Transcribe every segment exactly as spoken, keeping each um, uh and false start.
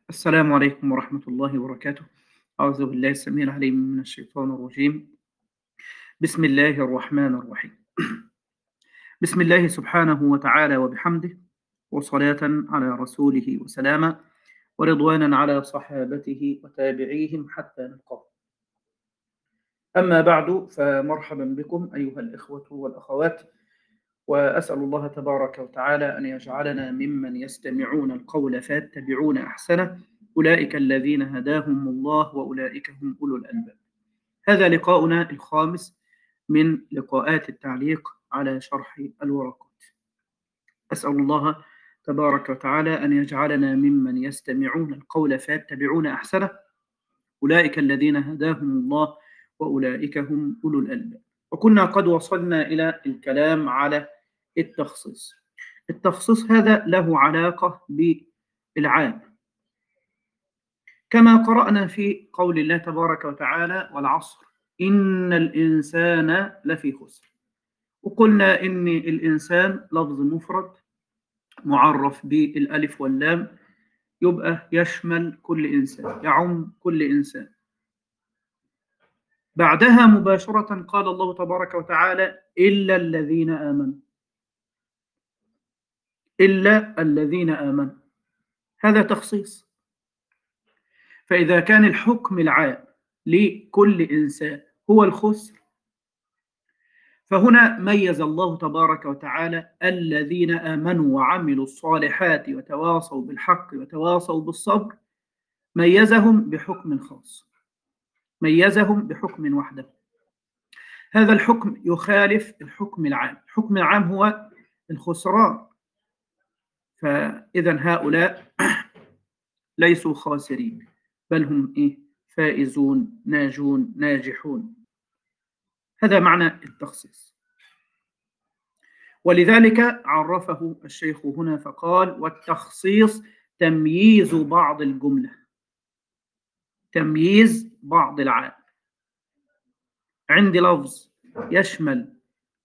السلام عليكم ورحمة الله وبركاته. أعوذ بالله السميع العليم من الشيطان الرجيم. بسم الله الرحمن الرحيم. بسم الله سبحانه وتعالى وبحمده، وصلاة على رسوله وسلاما، ورضوانا على صحابته وتابعيهم حتى نلقاه. أما بعد، فمرحبا بكم أيها الإخوة والأخوات، وأسأل الله تبارك وتعالى أن يجعلنا ممن يستمعون القول فيتبعون أحسنه، أولئك الذين هداهم الله وأولئك هم أولو الألباب. هذا لقاؤنا الخامس من لقاءات التعليق على شرح الورقات. أسأل الله تبارك وتعالى أن يجعلنا ممن يستمعون القول فيتبعون أحسنه، أولئك الذين هداهم الله وأولئك هم أولو الألباب. وكنا قد وصلنا إلى الكلام على التخصيص. التخصيص هذا له علاقة بالعام، كما قرأنا في قول الله تبارك وتعالى: والعصر إن الإنسان لفي خسر. وقلنا إن الإنسان لفظ مفرد معرف بالألف واللام، يبقى يشمل كل إنسان، يعم كل إنسان. بعدها مباشرة قال الله تبارك وتعالى: إلا الذين آمنوا. إلا الذين آمنوا، هذا تخصيص. فإذا كان الحكم العام لكل إنسان هو الخسر، فهنا ميز الله تبارك وتعالى الذين آمنوا وعملوا الصالحات وتواصوا بالحق وتواصوا بالصبر، ميزهم بحكم خاص، ميزهم بحكم وحده. هذا الحكم يخالف الحكم العام. الحكم العام هو الخسران، فإذا هؤلاء ليسوا خاسرين، بل هم إيه؟ فائزون ناجون ناجحون. هذا معنى التخصيص. ولذلك عرفه الشيخ هنا فقال: والتخصيص تمييز بعض الجملة، تمييز بعض العام. عندي لفظ يشمل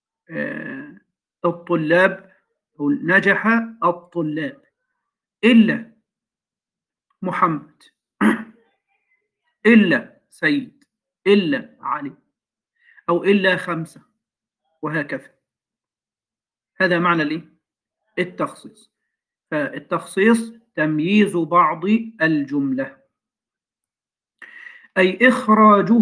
الطلاب، نجح الطلاب إلا محمد، إلا سيد، إلا علي، أو إلا خمسة، وهكذا. هذا معنى ليه؟ التخصيص. فالتخصيص تمييز بعض الجملة، أي إخراجه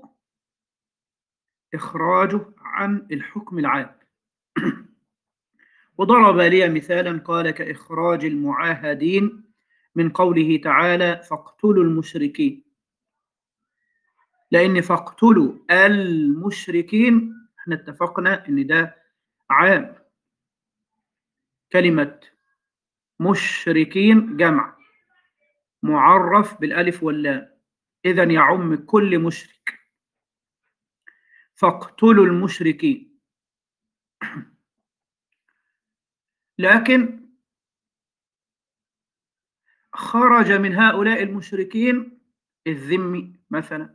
إخراجه عن الحكم العام. وضرب لي مثالا قال: كإخراج المعاهدين من قوله تعالى: فاقتلوا المشركين. لأن فاقتلوا المشركين احنا اتفقنا ان ده عام، كلمة مشركين جمع معرف بالألف واللام، إذا يعم كل مشرك. فاقتلوا المشركين. لكن خرج من هؤلاء المشركين الذمي مثلا،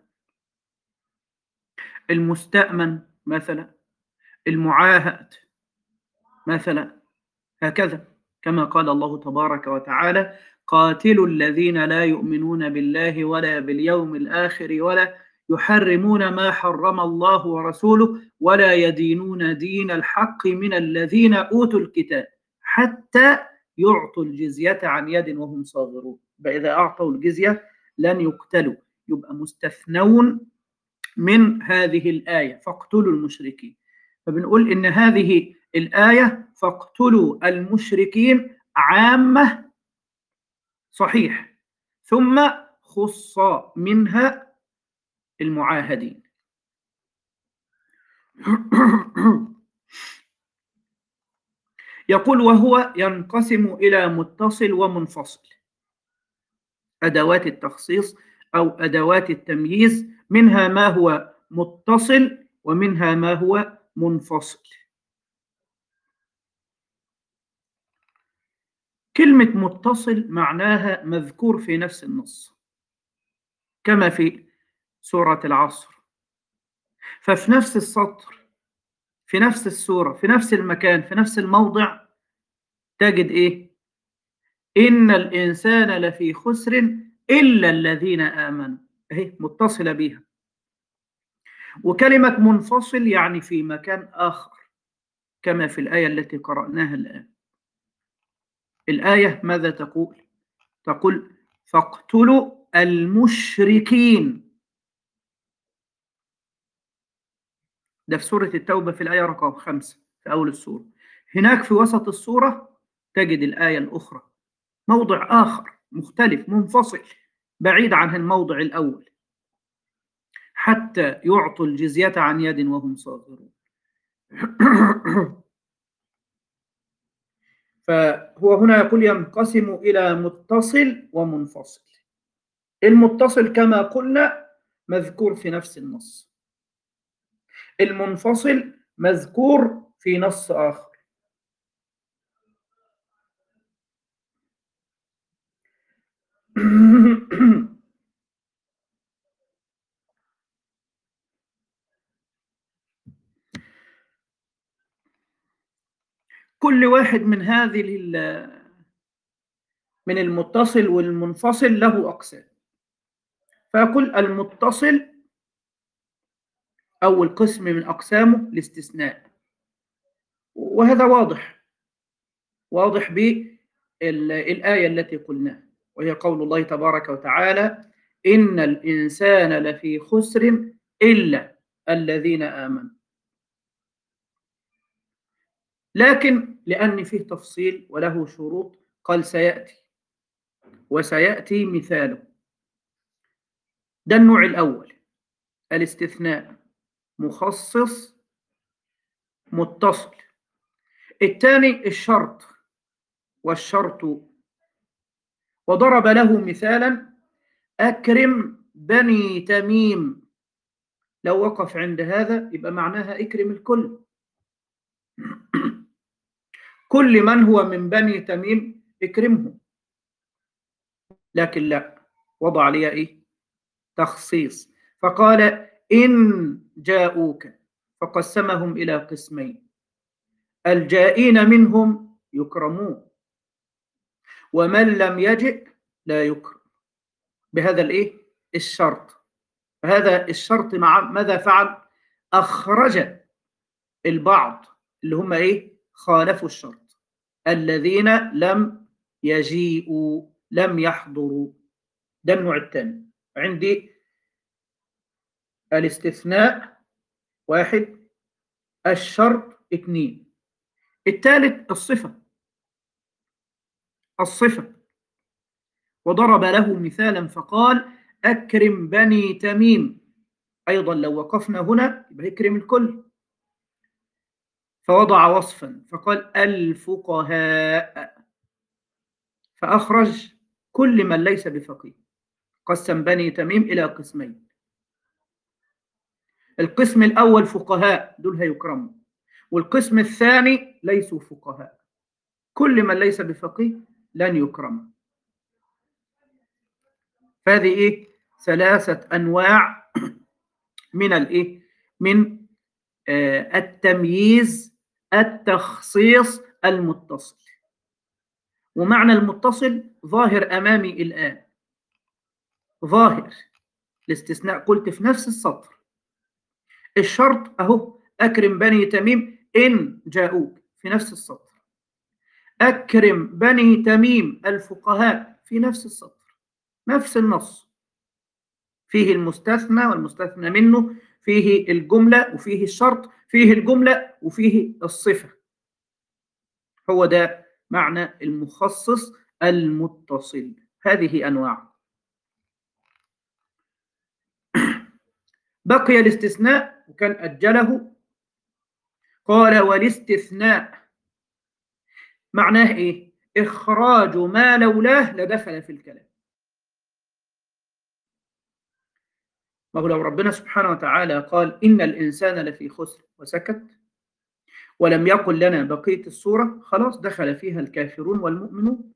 المستأمن مثلا، المعاهد مثلا، هكذا. كما قال الله تبارك وتعالى: قاتلوا الذين لا يؤمنون بالله ولا باليوم الآخر ولا يحرمون ما حرم الله ورسوله ولا يدينون دين الحق من الذين أوتوا الكتاب حتى يعطوا الجزية عن يد وهم صاغرون. فإذا أعطوا الجزية لن يقتلوا، يبقى مستثنون من هذه الآية: فاقتلوا المشركين. فبنقول إن هذه الآية فاقتلوا المشركين عامة صحيح، ثم خص منها المعاهدين. يقول: وهو ينقسم إلى متصل ومنفصل. أدوات التخصيص أو أدوات التمييز منها ما هو متصل ومنها ما هو منفصل. كلمة متصل معناها مذكور في نفس النص، كما في سورة العصر. ففي نفس السطر، في نفس السورة، في نفس المكان، في نفس الموضع، تجد إيه؟ إن الإنسان لفي خسر إلا الذين آمنوا، أهي متصلة بيها. وكلمة منفصل يعني في مكان آخر، كما في الآية التي قرأناها الآن. الآية ماذا تقول؟ تقول فاقتلوا المشركين. ده في سورة التوبة في الآية رقم خمسة في أول السورة. هناك في وسط السورة تجد الآية الأخرى، موضع آخر مختلف منفصل بعيد عن الموضع الأول، حتى يعطوا الجزية عن يد وهم صاغرون. فهو هنا يقول ينقسم إلى متصل ومنفصل. المتصل كما قلنا مذكور في نفس النص، المنفصل مذكور في نص آخر. كل واحد من هذه من المتصل والمنفصل له أقسام. فيقول المتصل أول قسم من أقسامه الاستثناء، وهذا واضح واضح بالآية التي قلناها، وهي قول الله تبارك وتعالى إن الإنسان لفي خسر إلا الذين آمنوا. لكن لأن فيه تفصيل وله شروط قال سيأتي، وسيأتي مثاله. ده النوع الأول، الاستثناء مخصص متصل. الثاني الشرط، والشرط وضرب له مثالا أكرم بني تميم. لو وقف عند هذا يبقى معناها اكرم الكل، كل من هو من بني تميم اكرمه. لكن لا، وضع عليها ايه؟ تخصيص، فقال إن جاءوك، فقسمهم إلى قسمين، الجائين منهم يكرمون، ومن لم يجئ لا يكرم، بهذا الايه؟ الشرط. هذا الشرط مع ماذا فعل؟ أخرج البعض اللي هم ايه؟ خالفوا الشرط، الذين لم يجيئوا لم يحضروا. ده النوع الثاني. عندي الاستثناء واحد، الشرط اثنين، الثالث الصفة الصفة وضرب له مثالا فقال أكرم بني تميم. أيضا لو وقفنا هنا يبقى يكرم الكل، فوضع وصفا فقال الفقهاء، فأخرج كل من ليس بفقيه. قسم بني تميم إلى قسمين، القسم الأول فقهاء دول هيكرموا، والقسم الثاني ليسوا فقهاء، كل من ليس بفقيه لن يكرم. فهذه إيه؟ ثلاثة أنواع من الإيه؟ من آه التمييز التخصيص المتصل. ومعنى المتصل ظاهر أمامي الآن، ظاهر. الاستثناء قلت في نفس السطر، الشرط أهو أكرم بني تميم إن جاءوك في نفس السطر، أكرم بني تميم الفقهاء في نفس السطر، نفس النص، فيه المستثنى والمستثنى منه، فيه الجملة وفيه الشرط، فيه الجملة وفيه الصفة. هو ده معنى المخصص المتصل. هذه أنواع. بقي الاستثناء وكان أجله. قال والاستثناء معناه إيه؟ إخراج ما لولاه لدخل في الكلام. ما هو لو ربنا سبحانه وتعالى قال إن الإنسان لفي خسر وسكت ولم يقل لنا بقية السورة، خلاص دخل فيها الكافرون والمؤمنون.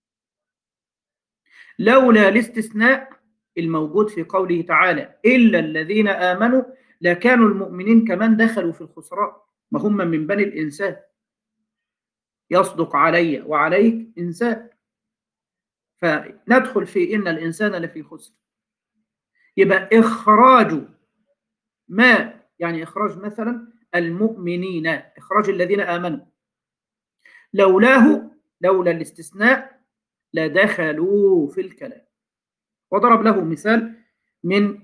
لولا الاستثناء الموجود في قوله تعالى إلا الذين آمنوا لكانوا المؤمنين كمان دخلوا في الخسران، ما هم من بني الإنسان، يصدق علي وعليك إنسان. فندخل في إن الإنسان لفي خسر. يبقى إخراج ما، يعني إخراج مثلا المؤمنين، إخراج الذين آمنوا، لولاه، لولا الاستثناء لدخلوا في الكلام. وضرب له مثال من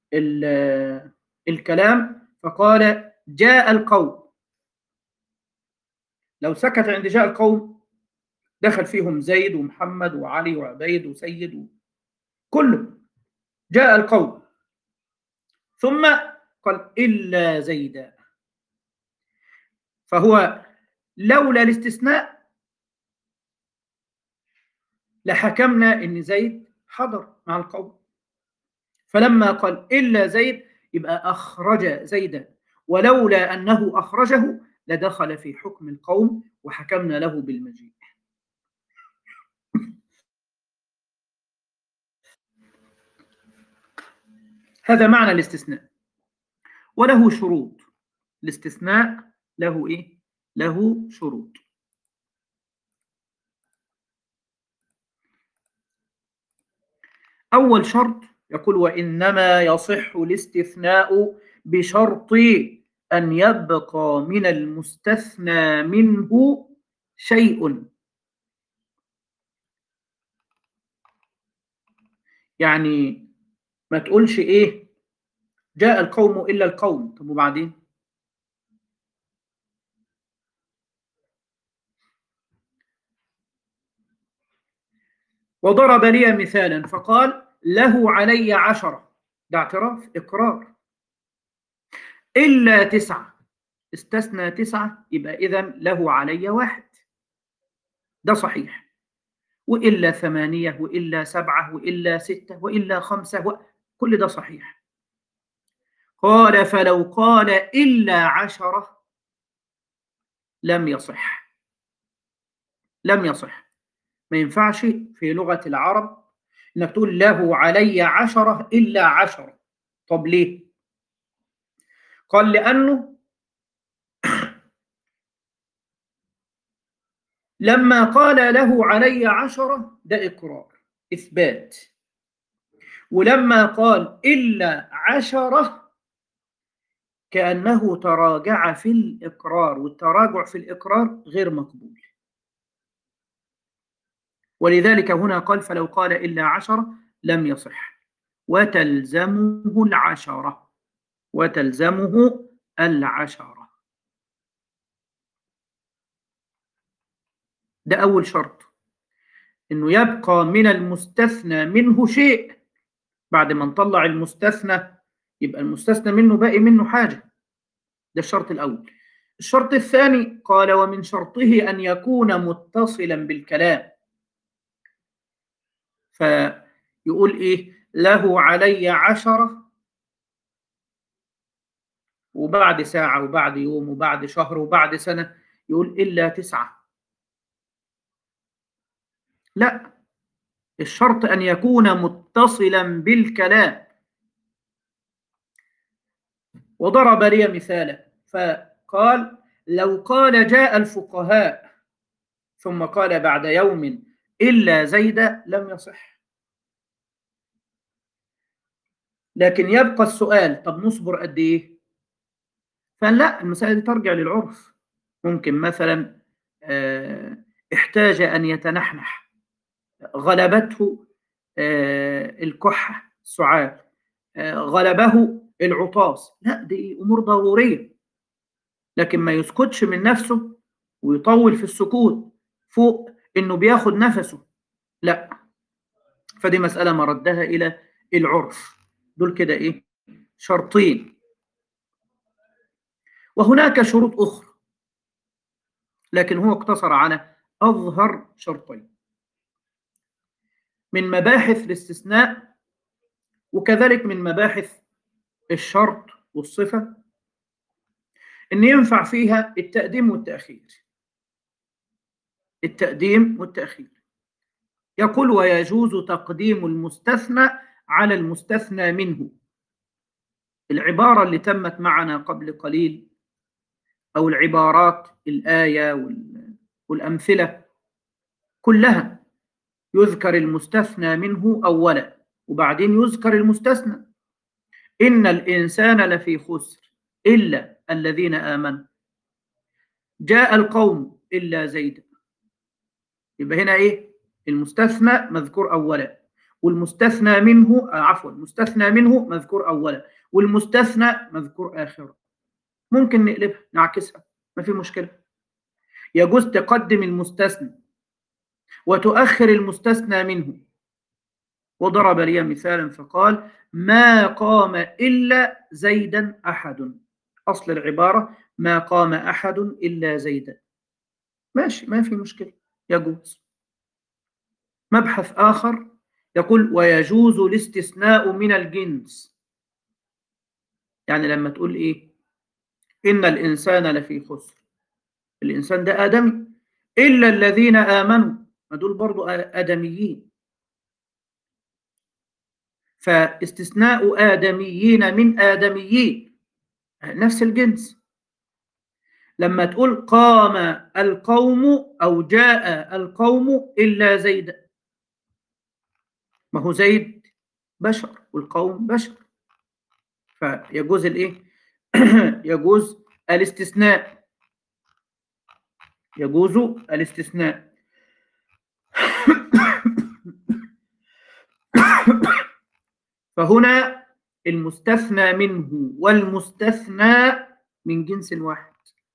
الكلام فقال جاء القوم. لو سكت عند جاء القوم دخل فيهم زيد ومحمد وعلي وعبيد وسيد كله. جاء القوم ثم قال إلا زيدا، فهو لولا الاستثناء لحكمنا إن زيد حضر مع القوم، فلما قال إلا زيد يبقى أخرج زيدا، ولولا أنه أخرجه لدخل في حكم القوم وحكمنا له بالمجيء. هذا معنى الاستثناء، وله شروط. الاستثناء له إيه؟ له شروط. أول شرط يقول وإنما يصح الاستثناء بشرط أن يبقى من المستثنى منه شيء. يعني ما تقولش إيه جاء القوم إلا القوم، طب وبعدين؟ وضرب لي مثالا فقال له علي عشرة، ده اعتراف إقرار. إلا تسعة، استثنى تسعة، يبقى إذن له علي واحد، ده صحيح. وإلا ثمانية وإلا سبعة وإلا ستة وإلا خمسة و... كل ده صحيح. قال فلو قال إلا عشرة لم يصح، لم يصح. ما ينفعش في لغة العرب إنك تقول له علي عشرة إلا عشرة. طب ليه؟ قال لأنه لما قال له علي عشرة ده إقرار إثبات، ولما قال إلا عشرة كأنه تراجع في الإقرار، والتراجع في الإقرار غير مقبول. ولذلك هنا قال فلو قال إلا عشرة لم يصح، وتلزمه العشرة، وتلزمه العشرة. ده أول شرط، إنه يبقى من المستثنى منه شيء. بعد ما نطلع المستثنى يبقى المستثنى منه باقي منه حاجة. ده الشرط الأول. الشرط الثاني قال ومن شرطه أن يكون متصلا بالكلام. فيقول إيه له علي عشرة، وبعد ساعة وبعد يوم وبعد شهر وبعد سنة يقول إلا تسعة. لا، الشرط أن يكون متصلا بالكلام. وضرب لي مثالا فقال لو قال جاء الفقهاء ثم قال بعد يوم إلا زيد لم يصح. لكن يبقى السؤال طب نصبر قد إيه؟ فلا، المسألة دي ترجع للعرف. ممكن مثلا احتاج أن يتنحنح، غلبته الكحة السعال، غلبه العطاس، لا دي أمور ضرورية. لكن ما يسكتش من نفسه ويطول في السكوت فوق إنه بياخد نفسه، لا. فدي مسألة مردها إلى العرف. دول كده إيه شرطين. وهناك شروط أخرى لكن هو اقتصر على أظهر شرطين من مباحث الاستثناء، وكذلك من مباحث الشرط والصفة، إن ينفع فيها التقديم والتأخير. التقديم والتأخير. يقول ويجوز تقديم المستثنى على المستثنى منه. العبارة اللي تمت معنا قبل قليل أو العبارات الآية والأمثلة كلها يذكر المستثنى منه أولا وبعدين يذكر المستثنى. إن الإنسان لفي خسر إلا الذين آمنوا، جاء القوم إلا زيدا. يبقى هنا إيه؟ المستثنى مذكور أولا والمستثنى منه آه عفوا المستثنى منه مذكور أولا والمستثنى مذكور آخرا. ممكن نقلبها نعكسها، ما في مشكلة. يجوز تقدم المستثنى وتؤخر المستثنى منه. وضرب لي مثالا فقال ما قام إلا زيدا أحد. أصل العبارة ما قام أحد إلا زيدا. ماشي، ما في مشكلة، يجوز. مبحث آخر يقول ويجوز الاستثناء من الجنس. يعني لما تقول إيه؟ إن الإنسان لفي خسر، الإنسان ده آدمي، إلا الذين آمنوا، ما دول برضو آدميين. فاستثناء آدميين من آدميين نفس الجنس. لما تقول قام القوم أو جاء القوم إلا زيد، ما هو زيد بشر والقوم بشر، فيجوز الإيه؟ يجوز الاستثناء، يجوز الاستثناء. فهنا المستثنى منه والمستثنى من جنس واحد.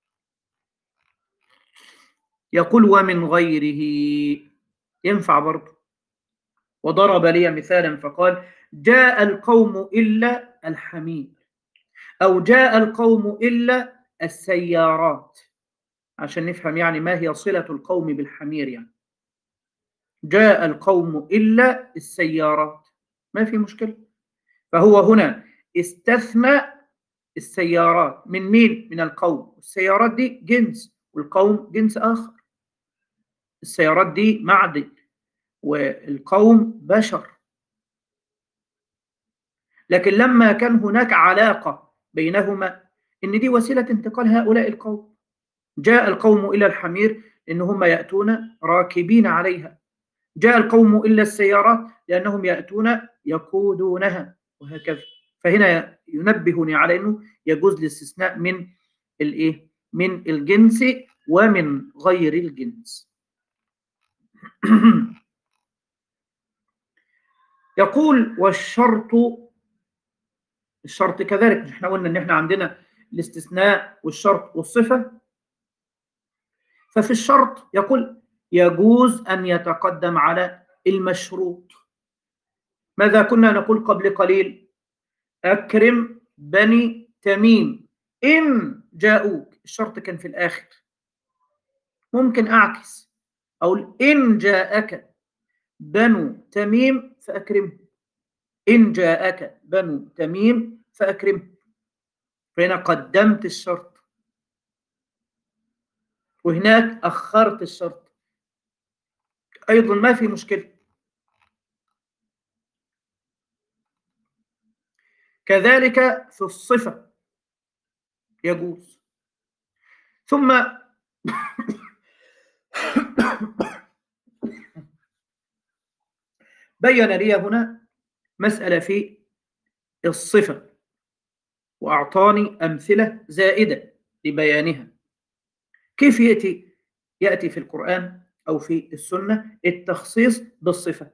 يقول ومن غيره ينفع برضه. وضرب لي مثالا فقال جاء القوم إلا الحمير، أو جاء القوم إلا السيارات، عشان نفهم يعني ما هي صلة القوم بالحمير. يعني جاء القوم إلا السيارات، ما في مشكلة. فهو هنا استثنى السيارات من مين؟ من القوم. السيارات دي جنس والقوم جنس آخر. السيارات دي معدن والقوم بشر. لكن لما كان هناك علاقة بينهما إن دي وسيلة انتقال هؤلاء القوم. جاء القوم إلى الحمير إن هم يأتون راكبين عليها، جاء القوم إلا السيارات لأنهم يأتون يقودونها، وهكذا. فهنا ينبهني على أنه يجوز الاستثناء من الإيه؟ من الجنس ومن غير الجنس. يقول والشرط، الشرط كذلك. احنا قلنا ان احنا عندنا الاستثناء والشرط والصفة. ففي الشرط يقول يجوز أن يتقدم على المشروط. ماذا كنا نقول قبل قليل؟ أكرم بني تميم إن جاءوك، الشرط كان في الآخر. ممكن أعكس أقول إن جاءك بنو تميم فأكرمه، إن جاءك بنو تميم فأكرمه. فهنا قدمت الشرط وهناك أخرت الشرط، أيضا ما في مشكلة. كذلك في الصفة يجوز. ثم بين لي هنا مسألة في الصفة وأعطاني أمثلة زائدة لبيانها. كيف يأتي يأتي في القرآن أو في السنة التخصيص بالصفة؟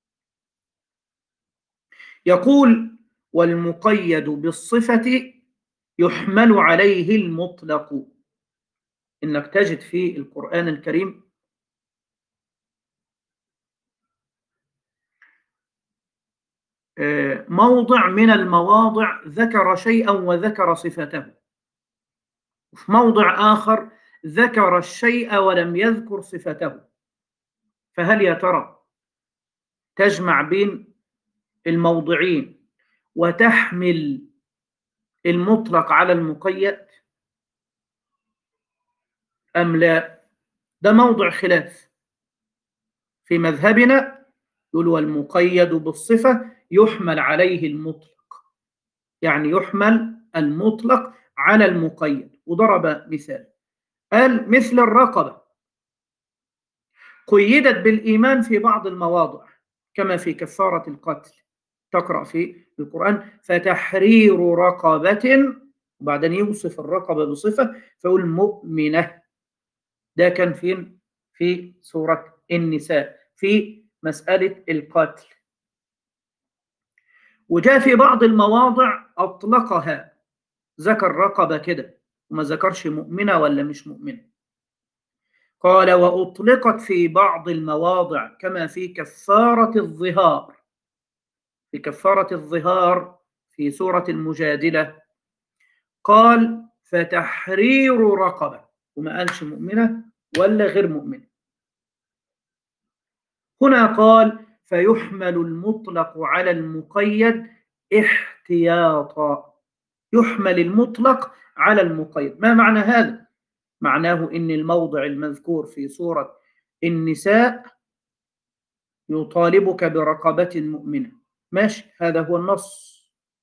يقول والمقيد بالصفة يحمل عليه المطلق. إنك تجد في القرآن الكريم موضع من المواضع ذكر شيئا وذكر صفته، وفي موضع آخر ذكر الشيء ولم يذكر صفته. فهل يا ترى تجمع بين الموضعين وتحمل المطلق على المقيد أم لا؟ ده موضع خلاف في مذهبنا. يقول والمقيد بالصفة يحمل عليه المطلق، يعني يحمل المطلق على المقيد. وضرب مثال قال مثل الرقبة، قيدت بالإيمان في بعض المواضع كما في كفارة القتل. تقرأ في القرآن فتحرير رقبة، وبعدين يوصف الرقبة بصفة فيقول مؤمنة. ده كان فين؟ في سورة النساء في مسألة القتل. وجاء في بعض المواضع أطلقها، ذكر رقبة كده وما ذكرش مؤمنة ولا مش مؤمنة. قال وأطلقت في بعض المواضع كما في كفارة الظهار. في كفارة الظهار في سورة المجادلة قال فتحرير رقبة، وما قالش مؤمنة ولا غير مؤمنة. هنا قال فيحمل المطلق على المقيد احتياطا. يحمل المطلق على المقيد. ما معنى هذا؟ معناه إن الموضع المذكور في سورة النساء يطالبك برقبة مؤمنة، ماشي، هذا هو النص،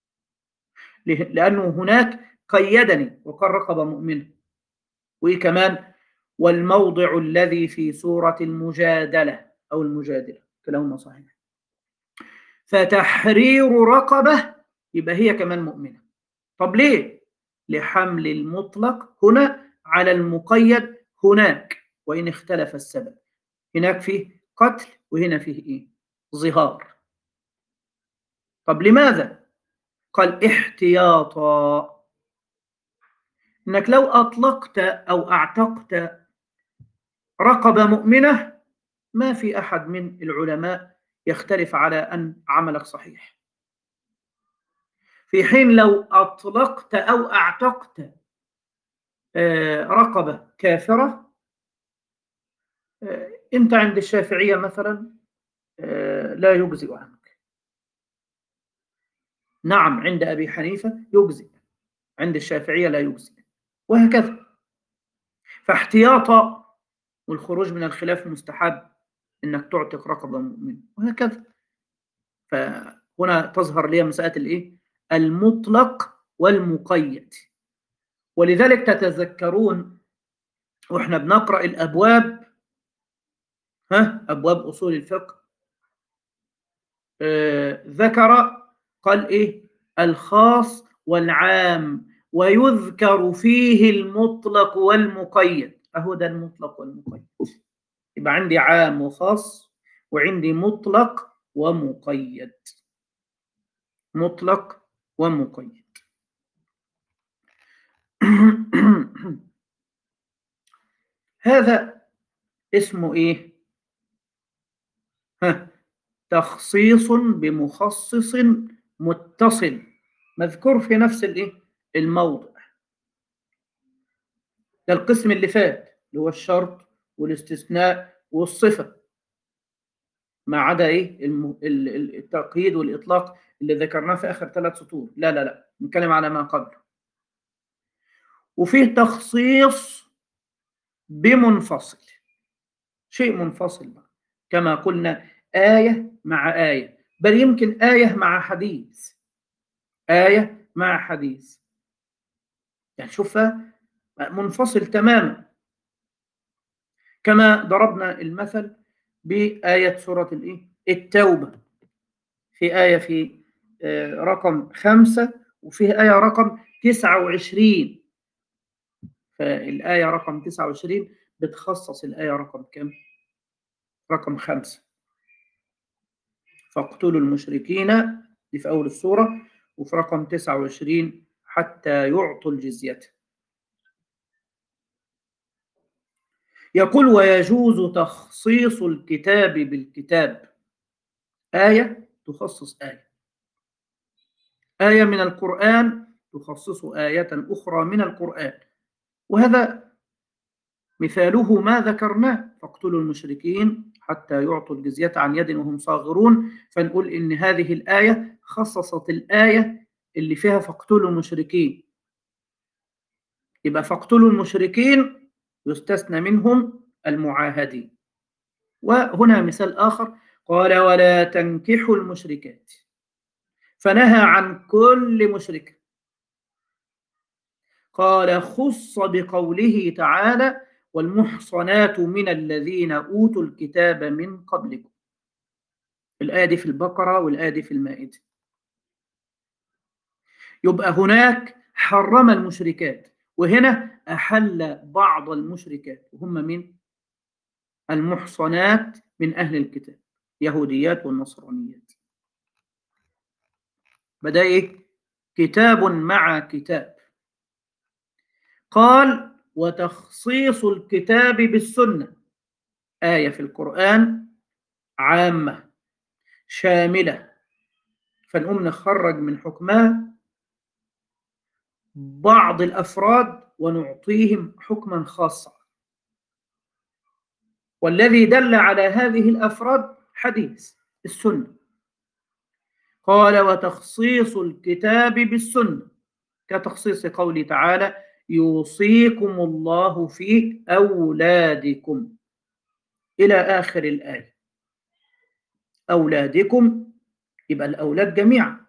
لأنه هناك قيدني وقال رقبة مؤمنة. وإيه كمان؟ والموضع الذي في سورة المجادلة أو المجادلة كلاهما صحيح فتحرير رقبة، يبقى هي كمان مؤمنة. طب ليه؟ لحمل المطلق هنا على المقيد هناك، وإن اختلف السبب. هناك فيه قتل وهنا فيه إيه؟ ظهار. طب لماذا؟ قال احتياطا. إنك لو أطلقت أو أعتقت رقبة مؤمنة ما في أحد من العلماء يختلف على أن عملك صحيح، في حين لو أطلقت أو أعتقت رقبة كافرة، أنت عند الشافعية مثلا لا يجزئ عنك. نعم عند أبي حنيفة يجزئ، عند الشافعية لا يجزئ، وهكذا. فاحتياطا والخروج من الخلاف مستحب انك تعتق رقبه مؤمنه، وهكذا. فهنا تظهر لي مساله الايه؟ المطلق والمقيد. ولذلك تتذكرون واحنا بنقرا الابواب، ها ابواب اصول الفقه، آه ذكر قال ايه؟ الخاص والعام، ويذكر فيه المطلق والمقيد. اهو ده المطلق والمقيد. يبقى عندي عام وخاص وعندي مطلق ومقيد. مطلق ومقيد. هذا اسمه ايه؟ ها تخصيص بمخصص متصل مذكور في نفس الايه؟ الموضع. ده القسم اللي فات اللي هو الشرط والاستثناء والصفة، ما عدا ايه؟ التقييد والاطلاق اللي ذكرناه في اخر ثلاث سطور. لا لا لا، نتكلم على ما قبله. وفيه تخصيص بمنفصل، شيء منفصل بقى. كما قلنا آية مع آية، بل يمكن آية مع حديث، آية مع حديث، يعني شوفها منفصل تماما. كما ضربنا المثل بآية سورة الإيه؟ التوبة، في آية في رقم خمسة وفيه آية رقم تسعة وعشرين. فالآية رقم تسعة وعشرين بتخصص الآية رقم كم؟ رقم خمسة. فاقتلوا المشركين دي في أول السورة، وفي رقم تسعة وعشرين حتى يعطوا الجزية. يقول ويجوز تخصيص الكتاب بالكتاب، آية تخصص آية، آية من القرآن تخصص آية أخرى من القرآن. وهذا مثاله ما ذكرناه، فاقتلوا المشركين حتى يعطوا الجزية عن يد وهم صاغرون. فنقول إن هذه الآية خصصت الآية اللي فيها فاقتلوا المشركين، يبقى فاقتلوا المشركين يستثنى منهم المعاهدين. وهنا مثال آخر قال ولا تنكحوا المشركات، فنهى عن كل مشركة. قال خص بقوله تعالى والمحصنات من الذين أوتوا الكتاب من قبلكم. الآية دي في البقرة والآية دي في المائدة. يبقى هناك حرم المشركات، وهنا أحل بعض المشركات، وهم من المحصنات من أهل الكتاب، يهوديات والنصرانيات. بدأ إيه؟ كتاب مع كتاب. قال وتخصيص الكتاب بالسنة، آية في القرآن عامة شاملة، فنقوم نخرج من حكمها بعض الأفراد ونعطيهم حكما خاصا، والذي دل على هذه الأفراد حديث السنة. قال وتخصيص الكتاب بالسنة كتخصيص قوله تعالى يوصيكم الله في أولادكم إلى آخر الآية. أولادكم يبقى الأولاد جميعا.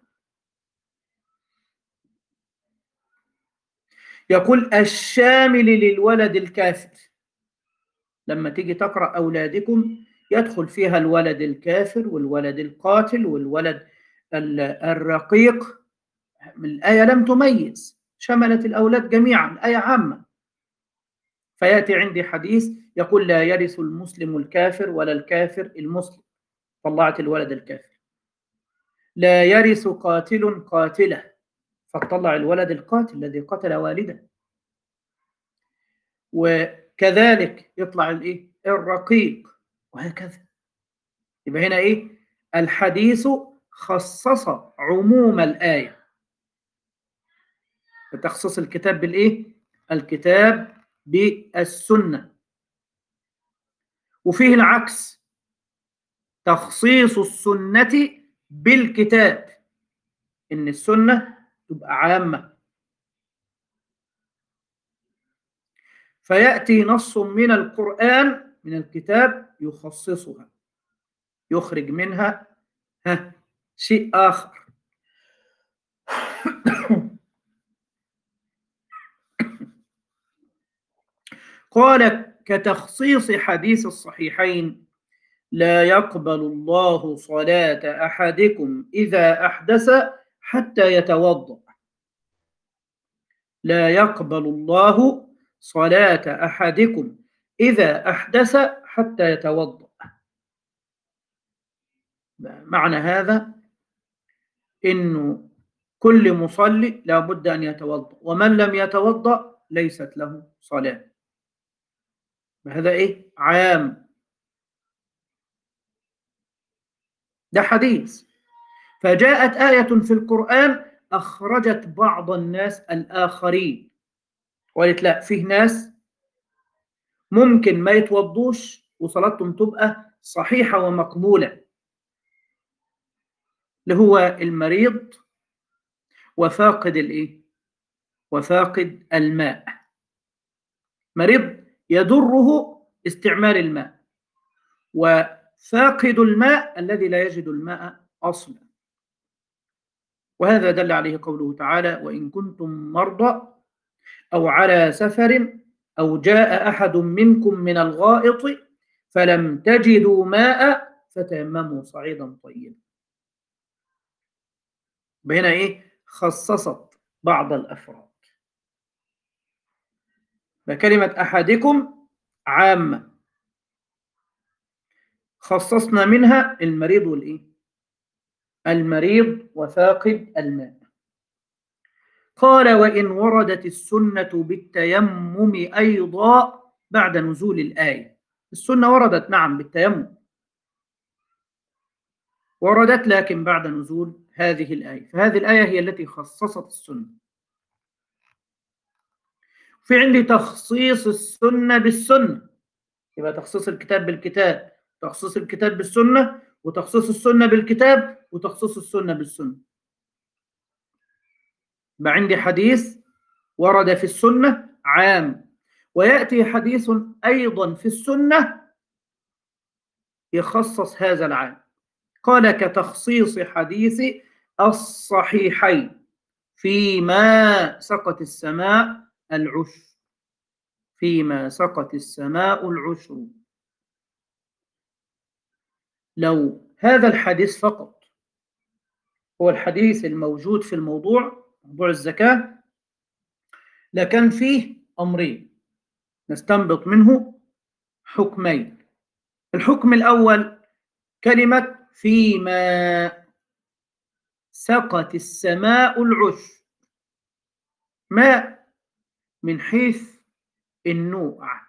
يقول الشامل للولد الكافر، لما تيجي تقرأ أولادكم يدخل فيها الولد الكافر والولد القاتل والولد الرقيق. الآية لم تميز، شملت الأولاد جميعا، الآية عامة. فيأتي عندي حديث يقول لا يرث المسلم الكافر ولا الكافر المسلم، طلعت الولد الكافر. لا يرث قاتل قاتلة، فطلع الولد القاتل الذي قتل والده. وكذلك يطلع الايه الرقيق، وهكذا. يبقى هنا ايه الحديث خصص عموم الآية بتخصيص الكتاب بالايه الكتاب بالسنة. وفيه العكس، تخصيص السنة بالكتاب، ان السنة تبقى عامة، فيأتي نص من القرآن من الكتاب يخصصها، يخرج منها ها شيء آخر. قال كتخصيص حديث الصحيحين لا يقبل الله صلاة أحدكم إذا أحدث حتى يتوضأ. لا يقبل الله صلاة أحدكم إذا أحدث حتى يتوضأ. معنى هذا إنه كل مصلي لا بد أن يتوضأ، ومن لم يتوضأ ليست له صلاة. هذا إيه عام، ده حديث. فجاءت آية في القرآن أخرجت بعض الناس الآخرين، وقالت لا، فيه ناس ممكن ما يتوضوش وصلاتهم تبقى صحيحة ومقبولة، اللي هو المريض وفاقد الإيه وفاقد الماء. مريض يضره استعمال الماء، وفاقد الماء الذي لا يجد الماء أصلا. وهذا دل عليه قوله تعالى وإن كنتم مرضى أو على سفر أو جاء أحد منكم من الغائط فلم تجدوا ماء فتيمموا صعيدا طيبا. هنا إيه خصصت بعض الأفراد، فكلمة أحدكم عامة، خصصنا منها المريض والإيه المريض وفاقد الماء. قال وإن وردت السنة بالتيمم أيضا بعد نزول الآية. السنة وردت نعم بالتيمم، وردت لكن بعد نزول هذه الآية، فهذه الآية هي التي خصصت السنة. في عندي تخصيص السنة بالسنة، يبقى تخصيص الكتاب بالكتاب، تخصيص الكتاب بالسنة، وتخصيص السنة بالكتاب، وتخصيص السنة بالسنة. يبقى عندي حديث ورد في السنة عام، ويأتي حديث أيضا في السنة يخصص هذا العام. قال كتخصيص حديث الصحيحين فيما سقت السماء العشر، فيما سقت السماء العشر. لو هذا الحديث فقط هو الحديث الموجود في الموضوع، موضوع الزكاة، لكان فيه أمرين نستنبط منه حكمين. الحكم الأول كلمة فيما سقت السماء العشر، ما من حيث النوع،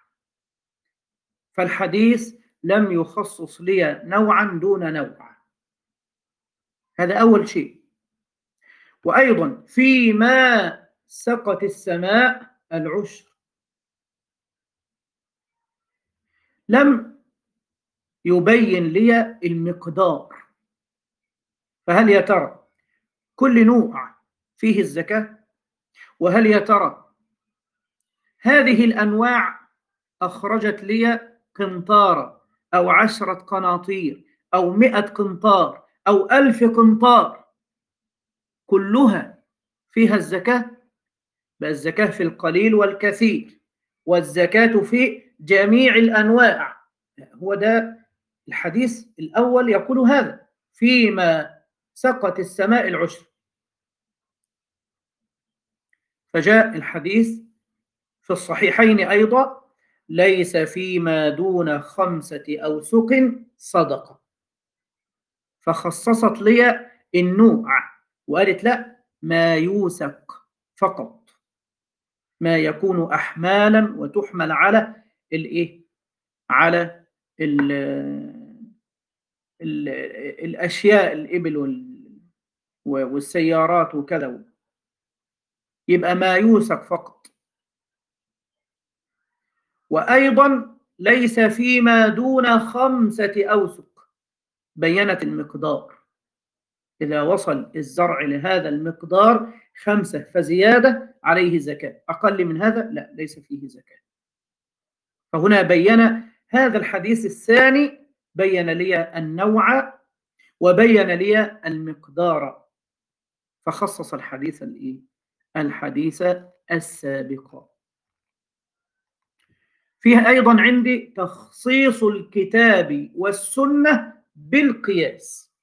فالحديث لم يخصص لي نوعا دون نوع، هذا أول شيء. وأيضا فيما سقت السماء العشر لم يبين لي المقدار، فهل يا ترى كل نوع فيه الزكاة؟ وهل يا ترى هذه الأنواع أخرجت لي قنطارة أو عشرة قناطير أو مئة قنطار أو ألف قنطار كلها فيها الزكاة؟ بل الزكاة في القليل والكثير، والزكاة في جميع الأنواع. هو ده الحديث الأول يقول هذا، فيما سقت السماء العشر. فجاء الحديث في الصحيحين أيضا ليس فيما دون خمسة أوسق صدقة، فخصصت لي النوع وقالت لا، ما يوسق فقط، ما يكون أحمالا وتحمل على الإيه؟ على ال ال الأشياء، الإبل والسيارات وكذا، يبقى ما يوسق فقط. وأيضا ليس فيما دون خمسة أوسق، بينت المقدار، إذا وصل الزرع لهذا المقدار خمسة فزيادة عليه زكاة، أقل من هذا لا، ليس فيه زكاة. فهنا بين هذا الحديث الثاني، بين لي النوع وبين لي المقدار، فخصص الحديث الإيه؟ الحديث السابق. فيها أيضا عندي تخصيص الكتاب والسنة بالقياس،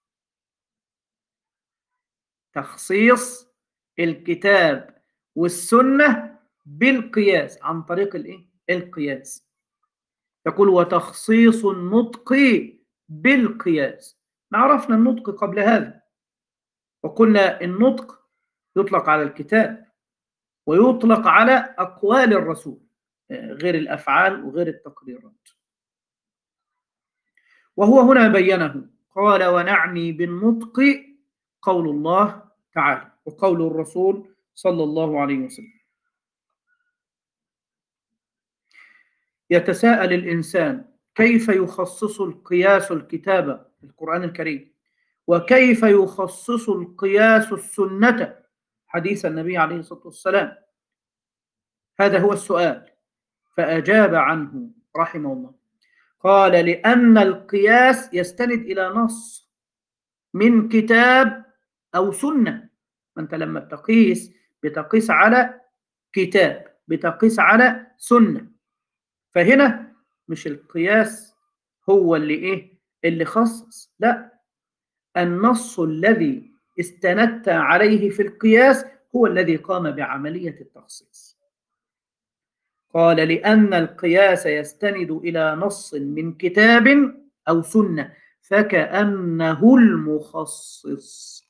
تخصيص الكتاب والسنة بالقياس عن طريق الإيه؟ القياس. يقول وتخصيص النطق بالقياس. عرفنا النطق قبل هذا، وقلنا النطق يطلق على الكتاب ويطلق على أقوال الرسول غير الأفعال وغير التقريرات. وهو هنا بينه، قال ونعني بالنطق قول الله تعالى وقول الرسول صلى الله عليه وسلم. يتساءل الإنسان كيف يخصص القياس الكتابة في القرآن الكريم، وكيف يخصص القياس السنة حديث النبي عليه الصلاة والسلام؟ هذا هو السؤال، فأجاب عنه رحمه الله، قال لأن القياس يستند إلى نص من كتاب أو سنة. أنت لما بتقيس بتقيس على كتاب، بتقيس على سنة. فهنا مش القياس هو اللي إيه اللي خصص، لا، النص الذي استندت عليه في القياس هو الذي قام بعملية التخصيص. قال لأن القياس يستند إلى نص من كتاب أو سنة فكأنه المخصص.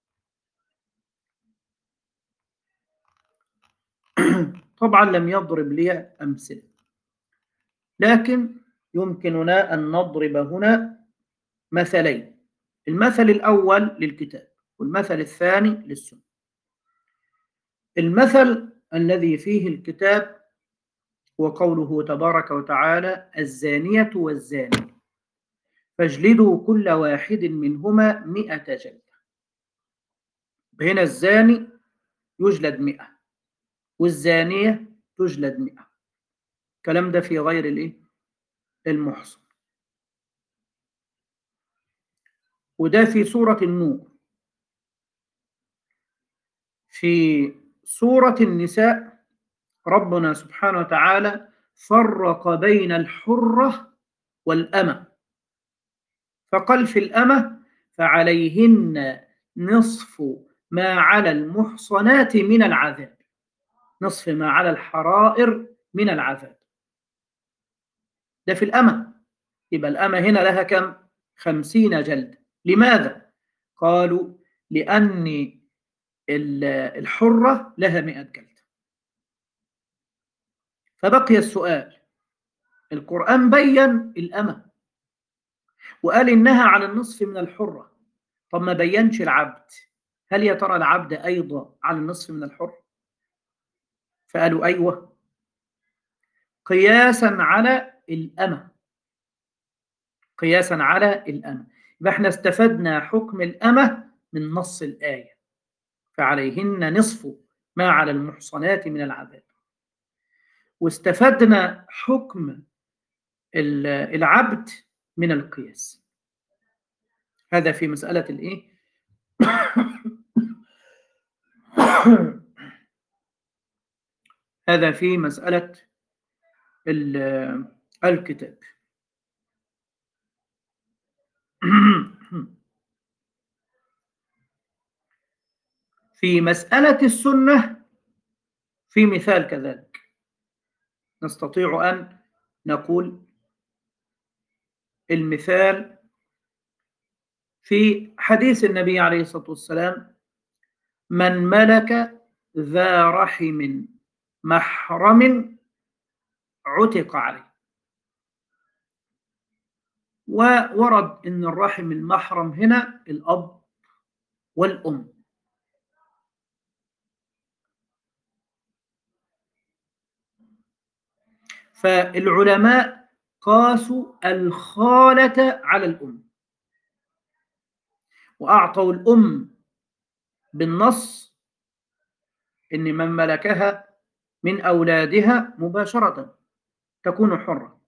طبعا لم يضرب لي أمثلة، لكن يمكننا أن نضرب هنا مثلين، المثل الأول للكتاب والمثل الثاني للسنة. المثل الذي فيه الكتاب وقوله تبارك وتعالى الزانية والزاني فاجلدوا كل واحد منهما مئة جلدة. هنا الزاني يجلد مئة والزانية تجلد مئة، الكلام ده في غير الايه المحصن. وده في سورة النور. في سورة النساء ربنا سبحانه وتعالى فرق بين الحرة والأمة، فقال في الأمة فعليهن نصف ما على المحصنات من العذاب، نصف ما على الحرائر من العذاب. ده في الأمة. يبقى الأمة هنا لها كم؟ خمسين جلد. لماذا؟ قالوا لأن الحرة لها مئة جلد. فبقي السؤال، القرآن بين الأمة وقال إنها على النصف من الحرة، طب ما بينش العبد، هل يا ترى العبد أيضا على النصف من الحر؟ فقالوا أيوة، قياسا على الأمة، قياسا على الأمة. يبقى احنا استفدنا حكم الأمة من نص الآية، فعليهن نصف ما على المحصنات من العذاب، واستفدنا حكم العبد من القياس. هذا في مسألة الإيه؟ هذا في مسألة الكتاب. في مسألة السنة في مثال كذلك نستطيع أن نقول المثال في حديث النبي عليه الصلاة والسلام: من ملك ذا رحم محرم عتق عليه. وورد أن الرحم المحرم هنا الأب والأم. فالعلماء قاسوا الخالة على الأم، وأعطوا الأم بالنص إن من ملكها من أولادها مباشرة تكون حرة.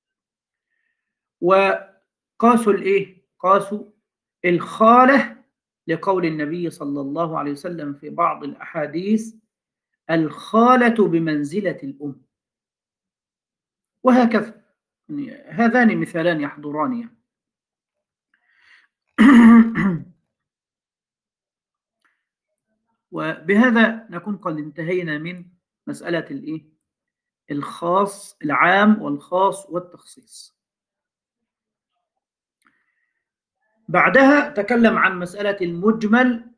وقاسوا الإيه؟ قاسوا الخالة لقول النبي صلى الله عليه وسلم في بعض الأحاديث: الخالة بمنزلة الأم. وهكذا، هذان مثالان يحضران يعني. وبهذا نكون قد انتهينا من مسألة الإيه؟ الخاص العام والخاص والتخصيص. بعدها تكلم عن مسألة المجمل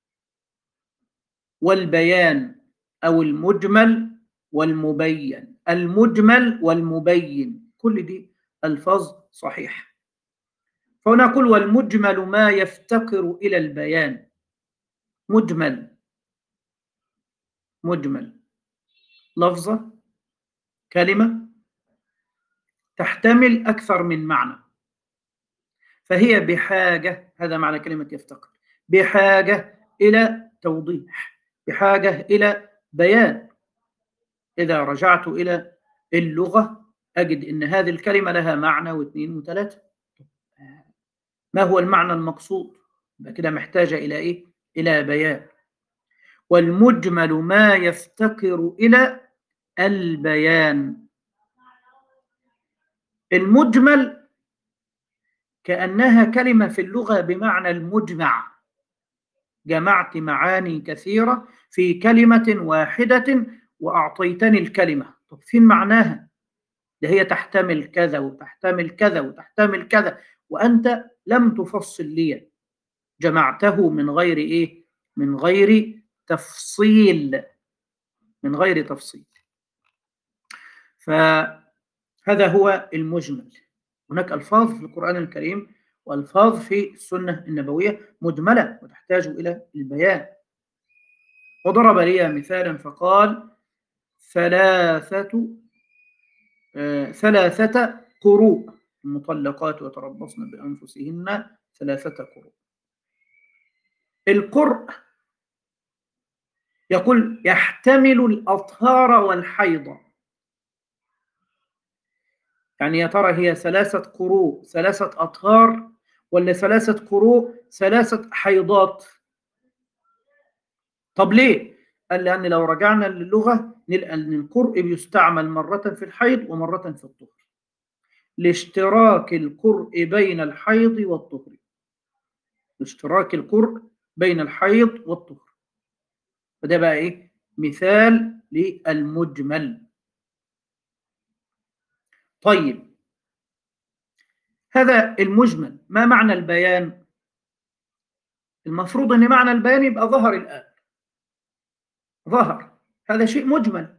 والبيان، أو المجمل والمبين. المجمل والمبين كل دي ألفاظ صحيحة. فنقول والمجمل ما يفتقر إلى البيان. مجمل، مجمل لفظة، كلمة تحتمل أكثر من معنى، فهي بحاجة، هذا معنى كلمة يفتقر، بحاجة إلى توضيح، بحاجة إلى بيان. إذا رجعت إلى اللغة أجد أن هذه الكلمة لها معنى واثنين وثلاثة. ما هو المعنى المقصود؟ كده محتاجة إلى إيه؟ إلى بيان. والمجمل ما يفتقر إلى البيان. المجمل كأنها كلمة في اللغة بمعنى المجمع، جمعت معاني كثيرة في كلمة واحدة وأعطيتني الكلمة. طب فين معناها؟ ده هي تحتمل كذا وتحتمل كذا وتحتمل كذا، وأنت لم تفصل لي، جمعته من غير إيه؟ من غير تفصيل، من غير تفصيل. فهذا هو المجمل. هناك ألفاظ في القرآن الكريم وألفاظ في السنة النبوية مجملة وتحتاج إلى البيان. وضرب لي مثالا فقال: ثلاثة آه ثلاثة قروء، المطلقات وتربصن بأنفسهن ثلاثة قروء. القرء يقول يحتمل الأطهار والحيض. يعني يا ترى هي ثلاثة قروء ثلاثة أطهار، ولا ثلاثة قروء ثلاثة حيضات؟ طب ليه؟ قال لأن لو رجعنا للغة نلقى أن القرء بيستعمل مرة في الحيض ومرة في الطهر، لاشتراك القرء بين الحيض والطهر، لاشتراك القرء بين الحيض والطهر. فده بقى إيه؟ مثال للمجمل. طيب، هذا المجمل. ما معنى البيان؟ المفروض أن معنى البيان يبقى ظهر الآن، ظهر، هذا شيء مجمل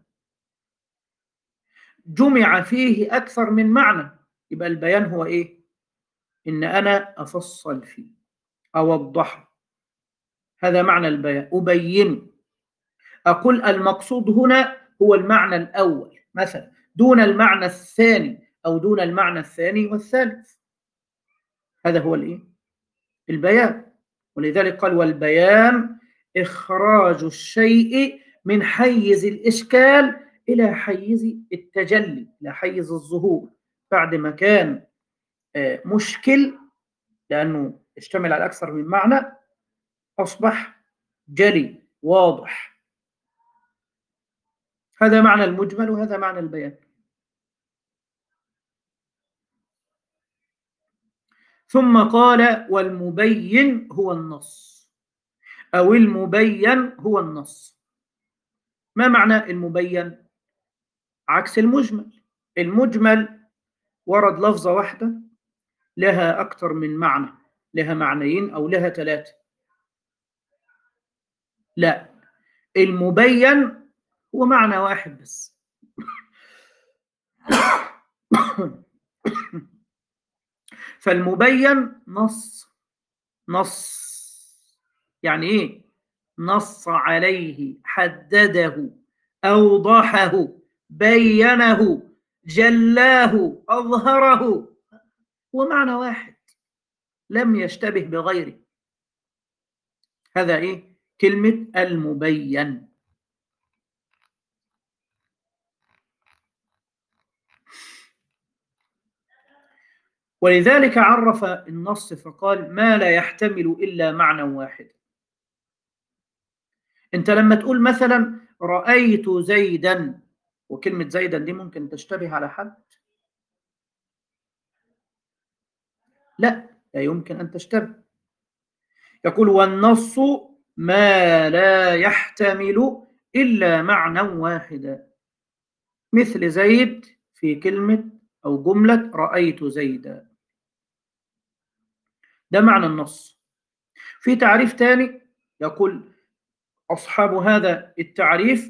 جمع فيه أكثر من معنى، يبقى البيان هو إيه؟ إن أنا أفصل فيه، أوضحه، هذا معنى البيان، أبين، أقول المقصود هنا هو المعنى الأول مثلا دون المعنى الثاني، أو دون المعنى الثاني والثالث، هذا هو الإيه؟ البيان. ولذلك قال والبيان إخراج الشيء من حيز الإشكال إلى حيز التجلي، إلى حيز الظهور، بعد ما كان مشكل لأنه اشتمل على أكثر من معنى، أصبح جلي واضح. هذا معنى المجمل وهذا معنى البيان. ثم قال والمبين هو النص، أو المبين هو النص. ما معنى المبين؟ عكس المجمل. المجمل ورد لفظة واحدة لها أكثر من معنى، لها معنيين أو لها ثلاثة. لا، المبين هو معنى واحد بس. فالمبين نص، نص يعني إيه؟ نص عليه، حدده، أوضحه، بينه، جلاه، أظهره، هو معنى واحد لم يشتبه بغيره. هذا إيه؟ كلمة المبين. ولذلك عرف النص فقال ما لا يحتمل إلا معنى واحد. أنت لما تقول مثلا رأيت زيدا، وكلمة زيدا دي ممكن تشتبه على حد؟ لا، لا يمكن أن تشتبه. يقول والنص ما لا يحتمل إلا معنى واحدا، مثل زيد في كلمة أو جملة رأيت زيدا، ده معنى النص. في تعريف تاني يقول أصحاب هذا التعريف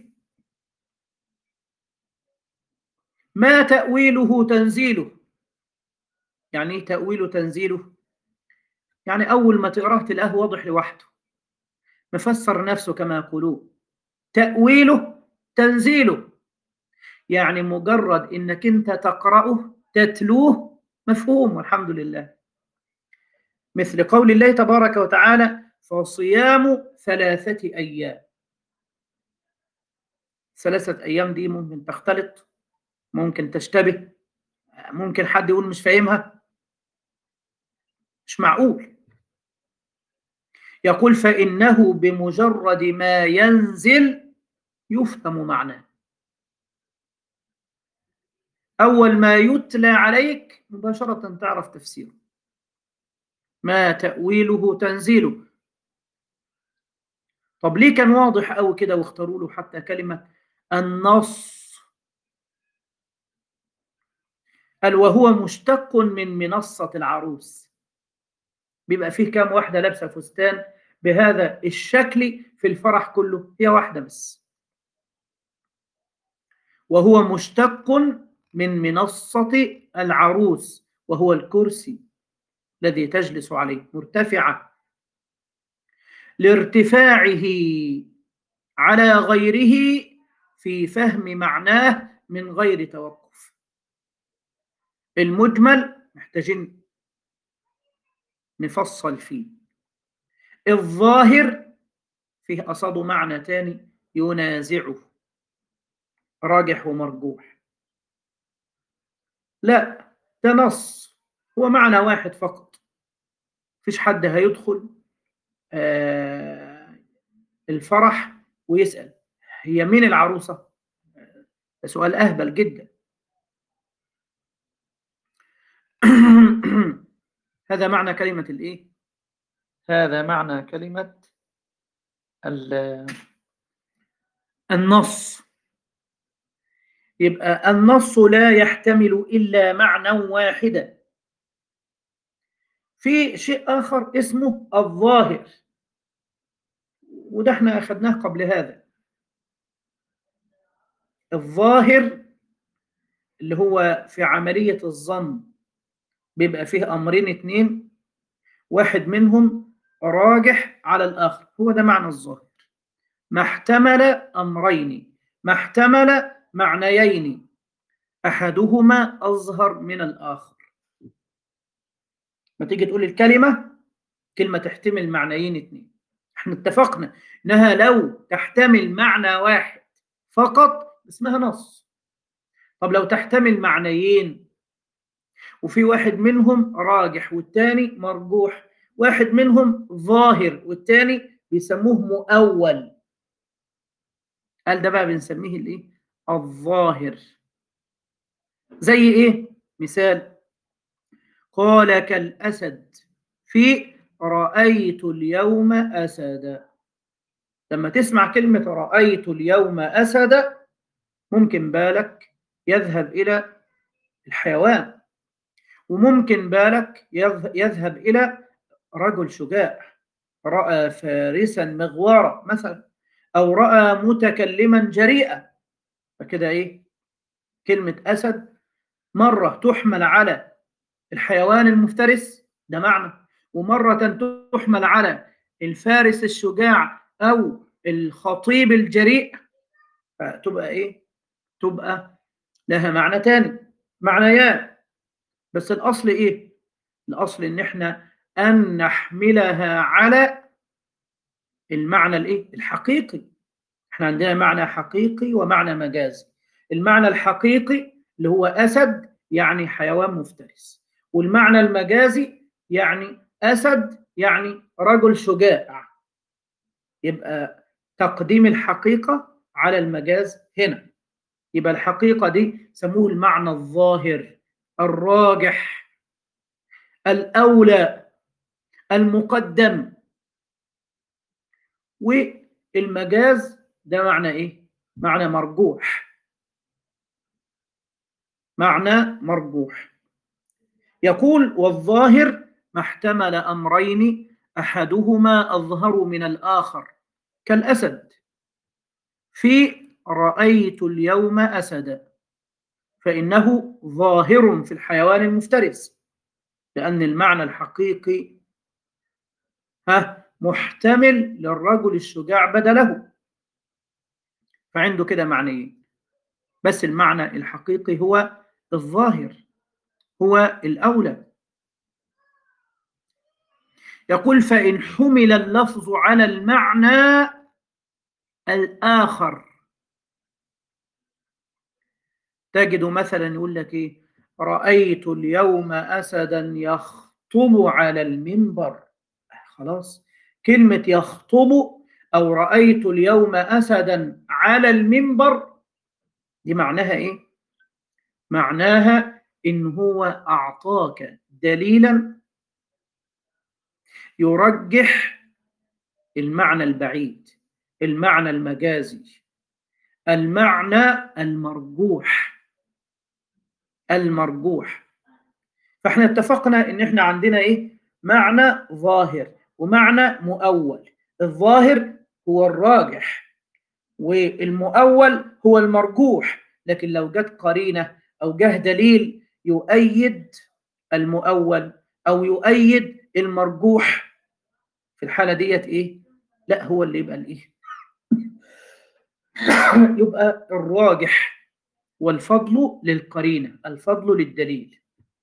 ما تأويله تنزيله. يعني إيه تأويله تنزيله؟ يعني أول ما تقرأه تلاقيه واضح لوحده، مفسر نفسه كما يقولون. تأويله تنزيله، يعني مجرد إنك أنت تقرأه تتلوه مفهوم والحمد لله. مثل قول الله تبارك وتعالى فصيام ثلاثة أيام. ثلاثة أيام دي ممكن تختلط، ممكن تشتبه، ممكن حد يقول مش فاهمها، مش معقول. يقول فإنه بمجرد ما ينزل يفهم معناه، أول ما يتلى عليك مباشرة تعرف تفسيره. ما تأويله تنزيله. طب ليه كان واضح أوي كده واختاروا له حتى كلمة النص؟ قال وهو مشتق من منصة العروس. بيبقى فيه كام واحدة لابسة فستان بهذا الشكل في الفرح كله؟ هي واحدة بس. وهو مشتق من منصة العروس، وهو الكرسي الذي تجلس عليه، مرتفعة لارتفاعه على غيره في فهم معناه من غير توقف. المجمل محتاجين نفصل فيه. الظاهر فيه قصده معنى تاني ينازعه، راجح ومرجوح. لا، ده نص، هو معنى واحد فقط. مفيش حد هيدخل آه الفرح ويسأل هي مين العروسة؟ ده سؤال أهبل جدا. هذا معنى كلمة الإيه؟ هذا معنى كلمة النص. يبقى النص لا يحتمل إلا معنى واحدا. في شيء آخر اسمه الظاهر، وده احنا أخذناه قبل هذا. الظاهر اللي هو في عملية الظن بيبقى فيه أمرين اتنين، واحد منهم راجح على الآخر، هو ده معنى الظاهر. ما احتمل أمرين، ما احتمل معنيين، أحدهما أظهر من الآخر. ما تيجي تقول الكلمة كلمة تحتمل معنيين اتنين، احنا اتفقنا انها لو تحتمل معنى واحد فقط اسمها نص. طب لو تحتمل معنيين وفي واحد منهم راجح والتاني مرجوح، واحد منهم ظاهر والتاني بيسموه مؤول، قال ده بقى بنسميه الايه؟ الظاهر. زي ايه؟ مثال: قال كالأسد في رأيت اليوم أسدا. لما تسمع كلمة رأيت اليوم أسدا ممكن بالك يذهب إلى الحيوان، وممكن بالك يذهب إلى رجل شجاع رأى فارسا مغوارا مثلا، أو رأى متكلما جريئا. فكده إيه؟ كلمة أسد مرة تحمل على الحيوان المفترس ده معنى، ومرة تحمل على الفارس الشجاع أو الخطيب الجريء، فتبقى إيه؟ تبقى لها معنى تاني، معنيان. بس الأصل إيه؟ الأصل إن إحنا أن نحملها على المعنى الإيه؟ الحقيقي. إحنا عندنا معنى حقيقي ومعنى مجازي. المعنى الحقيقي اللي هو أسد يعني حيوان مفترس، والمعنى المجازي يعني أسد يعني رجل شجاع. يبقى تقديم الحقيقة على المجاز هنا. يبقى الحقيقة دي سموه المعنى الظاهر الراجح الأولى المقدم. والمجاز ده معنى إيه؟ معنى مرجوح، معنى مرجوح. يقول: والظاهر ما احتمل أمرين أحدهما أظهر من الآخر، كالأسد في رأيت اليوم أسدا، فإنه ظاهر في الحيوان المفترس، لأن المعنى الحقيقي ها محتمل للرجل الشجاع بدله، فعنده كده معنيين. بس المعنى الحقيقي هو الظاهر، هو الأولى. يقول: فإن حمل اللفظ على المعنى الآخر، تجد مثلا يقول لك إيه؟ رأيت اليوم أسدا يخطب على المنبر. خلاص، كلمة يخطب أو رأيت اليوم أسدا على المنبر دي معناها إيه؟ معناها إن هو أعطاك دليلا يرجح المعنى البعيد، المعنى المجازي، المعنى المرجوح، المرجوح. فاحنا اتفقنا ان احنا عندنا ايه؟ معنى ظاهر ومعنى مؤول. الظاهر هو الراجح، والمؤول هو المرجوح. لكن لو جت قرينة او جه دليل يؤيد المؤول او يؤيد المرجوح، في الحالة ديت ايه؟ لا، هو اللي يبقى الايه؟ يبقى الراجح. والفضل للقرينة، الفضل للدليل.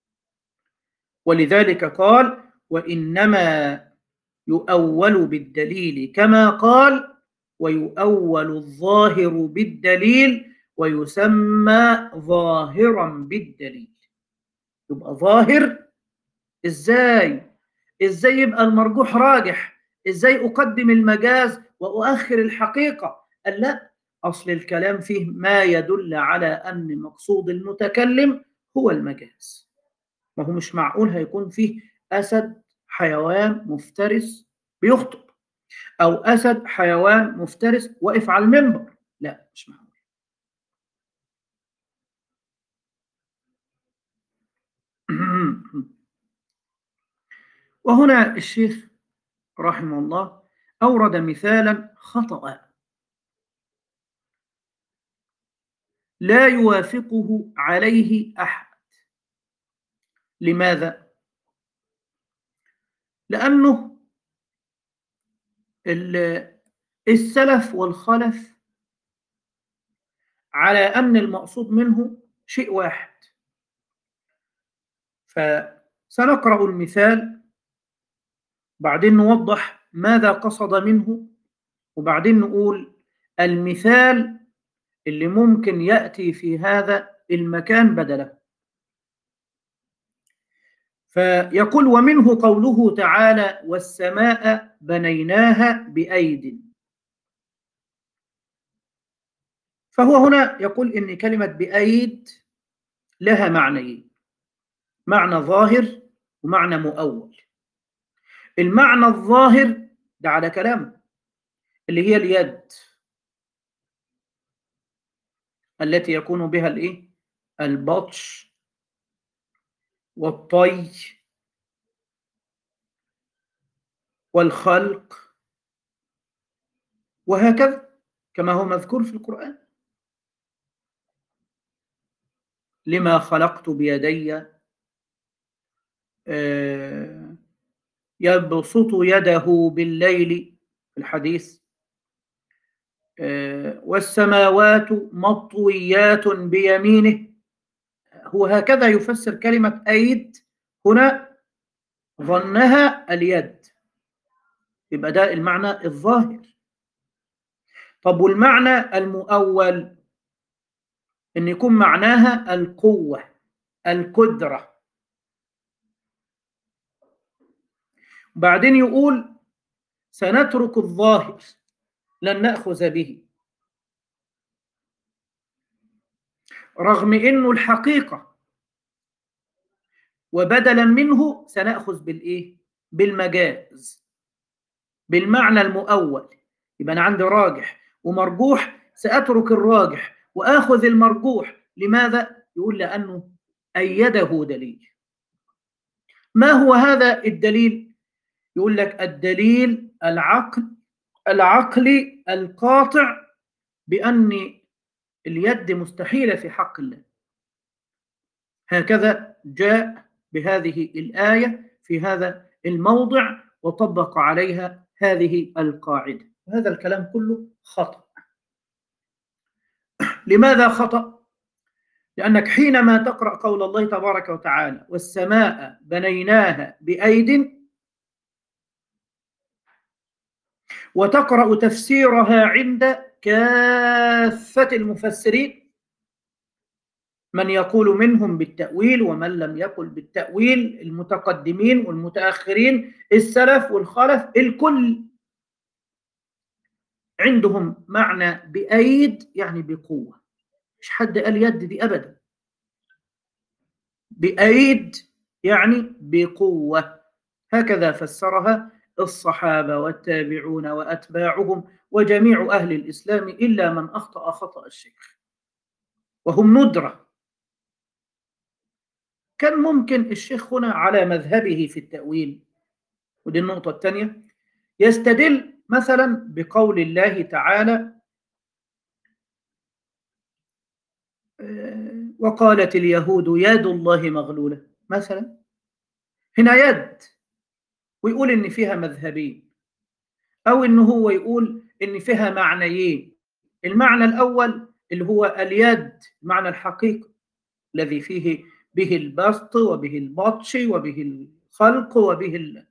ولذلك قال: وإنما يؤول بالدليل كما قال، ويؤول الظاهر بالدليل ويسمى ظاهرا بالدليل. يبقى ظاهر ازاي؟ ازاي يبقى المرجوح راجح؟ ازاي اقدم المجاز واؤخر الحقيقة؟ قال لا، أصل الكلام فيه ما يدل على أن مقصود المتكلم هو المجاز. ما هو مش معقول هيكون فيه أسد حيوان مفترس بيخطب، أو أسد حيوان مفترس واقف على المنبر، لا مش معقول. وهنا الشيخ رحمه الله أورد مثالا خطأ لا يوافقه عليه أحد. لماذا؟ لأنه السلف والخلف على أن المقصود منه شيء واحد. فسنقرأ المثال، بعدين نوضح ماذا قصد منه، وبعدين نقول المثال اللي ممكن يأتي في هذا المكان بدله. فيقول: ومنه قوله تعالى: والسماء بنيناها بأيد. فهو هنا يقول إن كلمة بأيد لها معنيين: معنى ظاهر ومعنى مؤول. المعنى الظاهر ده على كلامه اللي هي اليد التي يكون بها الايه؟ البطش والطي والخلق وهكذا، كما هو مذكور في القرآن: لما خلقت بيدي آه يبسط يده بالليل في الحديث، آه والسماوات مطويات بيمينه. هو هكذا يفسر كلمة أيد هنا، ظنها اليد، يبقى ده المعنى الظاهر. طب والمعنى المؤول إن يكون معناها القوة، القدرة. بعدين يقول: سنترك الظاهر لن نأخذ به، رغم إنه الحقيقة، وبدلا منه سنأخذ بالإيه؟ بالمجاز، بالمعنى المؤول. يبقى أنا عندي راجح ومرجوح، سأترك الراجح وآخذ المرجوح. لماذا؟ يقول: لأنه أيده دليل. ما هو هذا الدليل؟ يقول لك: الدليل العقل العقلي القاطع بأن اليد مستحيلة في حق الله. هكذا جاء بهذه الآية في هذا الموضع وطبق عليها هذه القاعدة. هذا الكلام كله خطأ. لماذا خطأ؟ لأنك حينما تقرأ قول الله تبارك وتعالى: والسماء بنيناها بأيد، وتقرأ تفسيرها عند كافة المفسرين، من يقول منهم بالتأويل ومن لم يقل بالتأويل، المتقدمين والمتأخرين، السلف والخلف، الكل عندهم معنى بأيد يعني بقوة. مش حد قال يد دي أبدا، بأيد يعني بقوة. هكذا فسرها الصحابة والتابعون وأتباعهم وجميع أهل الإسلام، إلا من أخطأ خطأ الشيخ، وهم ندرة. كان ممكن الشيخ هنا على مذهبه في التأويل، ودي النقطة الثانية، يستدل مثلا بقول الله تعالى: وقالت اليهود يد الله مغلولة مثلا. هنا يد، ويقول إن فيها مذهبين، أو إن هو يقول إن فيها معنيين. المعنى الأول اللي هو اليد، المعنى الحقيقي الذي فيه به البسط وبه البطش وبه الخلق وبه ال...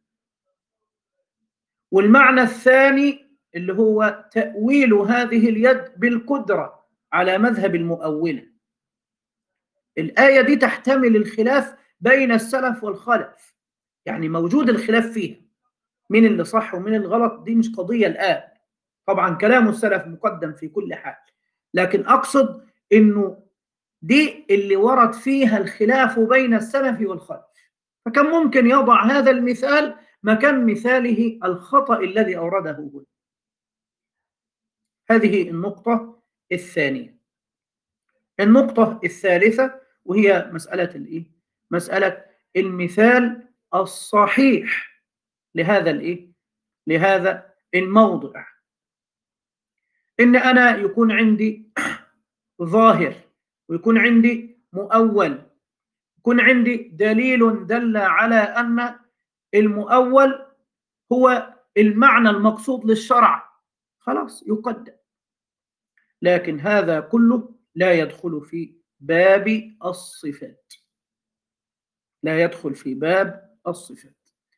والمعنى الثاني اللي هو تأويل هذه اليد بالقدرة على مذهب المؤولة. الآية دي تحتمل الخلاف بين السلف والخلف، يعني موجود الخلاف فيها، مين اللي صح ومين الغلط، دي مش قضية الآن. طبعا كلام السلف مقدم في كل حال، لكن أقصد إنه دي اللي ورد فيها الخلاف بين السلف والخلف، فكان ممكن يضع هذا المثال مكان مثاله الخطأ الذي أورده هنا. هذه النقطة الثانية. النقطة الثالثة وهي مسألة الإيه؟ مسألة المثال الصحيح لهذا الإيه؟ لهذا الموضع. إن أنا يكون عندي ظاهر، ويكون عندي مؤول، يكون عندي دليل دل على أن المؤول هو المعنى المقصود للشرع، خلاص يقدم. لكن هذا كله لا يدخل في باب الصفات، لا يدخل في باب الصفات.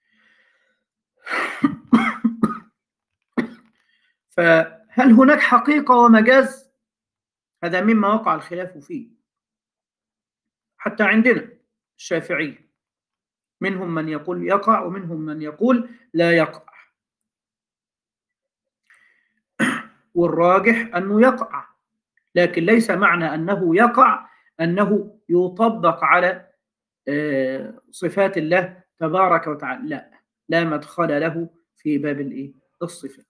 فهل هناك حقيقة ومجاز؟ هذا مما وقع الخلاف فيه حتى عندنا الشافعية، منهم من يقول يقع ومنهم من يقول لا يقع، والراجح أنه يقع، لكن ليس معنى أنه يقع أنه يطبق على صفات الله تبارك وتعالى، لا، لا مدخل له في باب الإيه؟ الصفات.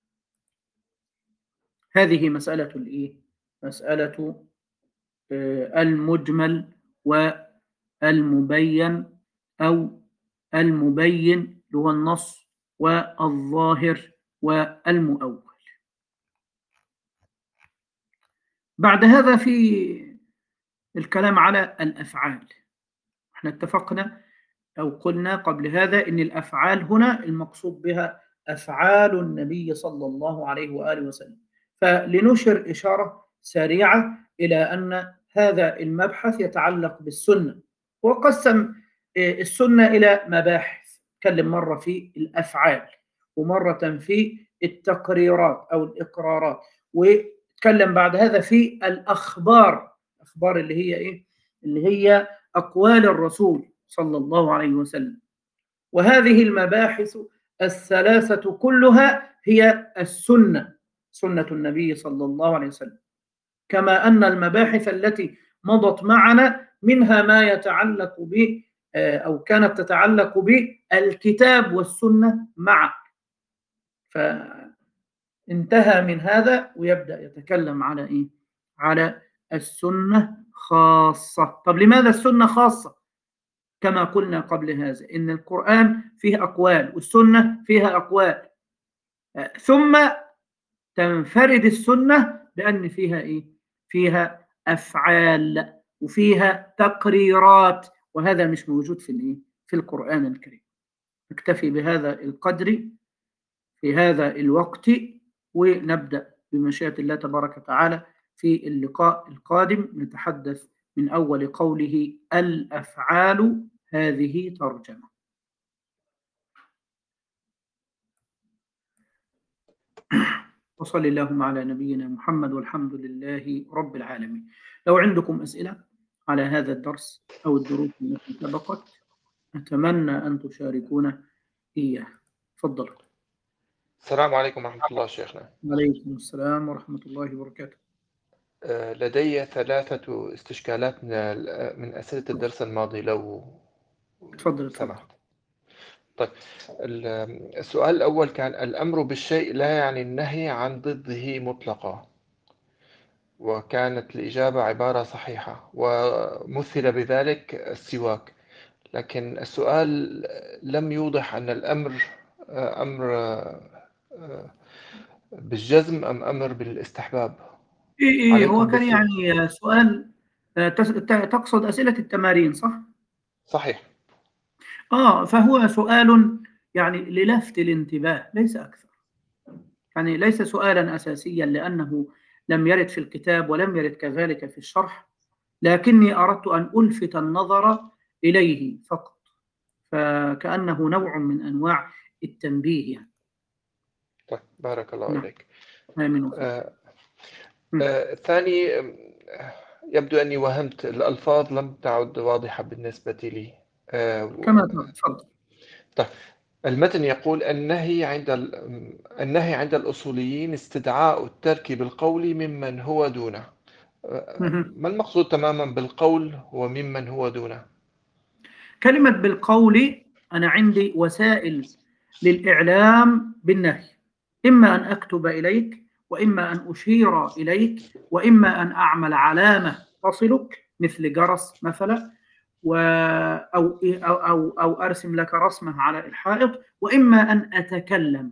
هذه مسألة الإيه؟ مسألة المجمل والمبين، أو المبين هو النص، والظاهر والمؤول. بعد هذا في الكلام على الأفعال. احنا اتفقنا أو قلنا قبل هذا إن الأفعال هنا المقصود بها أفعال النبي صلى الله عليه وآله وسلم. فلنشر إشارة سريعة إلى أن هذا المبحث يتعلق بالسنة، وقسم السنة إلى مباحث، تكلم مرة في الأفعال ومرة في التقريرات أو الإقرارات، وتكلم بعد هذا في الأخبار، أخبار اللي هي إيه؟ اللي هي أقوال الرسول صلى الله عليه وسلم. وهذه المباحث الثلاثة كلها هي السنة، سنة النبي صلى الله عليه وسلم. كما أن المباحث التي مضت معنا منها ما يتعلق به أو كانت تتعلق بالكتاب والسنة معا، فانتهى من هذا ويبدأ يتكلم على إيه؟ على السنة خاصة. طب لماذا السنة خاصة؟ كما قلنا قبل هذا إن القرآن فيه أقوال والسنة فيها أقوال، ثم تنفرد السنة بأن فيها إيه؟ فيها أفعال وفيها تقريرات، وهذا مش موجود في الإيه؟ في القرآن الكريم. نكتفي بهذا القدر في هذا الوقت، ونبدأ بمشيئة الله تبارك وتعالى في اللقاء القادم نتحدث من أول قوله الأفعال، هذه ترجمة. وصلى اللهم على نبينا محمد، والحمد لله رب العالمين. لو عندكم أسئلة على هذا الدرس أو الدروس التي سبقت أتمنى أن تشاركونا إياه. تفضل. السلام عليكم ورحمة الله شيخنا. وعليكم السلام ورحمة الله وبركاته. لدي ثلاثة استشكالات من أسئلة الدرس الماضي لو تفضل سمحت. طيب، السؤال الأول كان: الأمر بالشيء لا يعني النهي عن ضده مطلقا، وكانت الإجابة عبارة صحيحة ومثل بذلك السواك، لكن السؤال لم يوضح أن الأمر أمر بالجزم أم أمر بالاستحباب. إيه إيه هو كان يعني سؤال تقصد أسئلة التمارين صح؟ صحيح. آه فهو سؤال يعني للفت الانتباه ليس أكثر، يعني ليس سؤالا أساسيا لأنه لم يرد في الكتاب ولم يرد كذلك في الشرح، لكني أردت أن ألفت النظر إليه فقط، فكأنه نوع من أنواع التنبيه يعني. طيب، بارك الله نعم. عليك. آمين. آه آه ثاني، يبدو أني وهمت، الألفاظ لم تعد واضحة بالنسبة لي. آه كما تفضل. طيب، المتن يقول النهي عند ال... النهي عند الأصوليين استدعاء الترك بالقول ممن هو دونه. مهم. ما المقصود تماما بالقول وممن هو دونه؟ كلمة بالقول، أنا عندي وسائل للإعلام بالنهي، إما أن أكتب إليك، وإما أن أشير إليك، وإما أن أعمل علامة تصلك مثل جرس مثلا، و أو أو أو أو أرسم لك رسمة على الحائط، وإما أن أتكلم.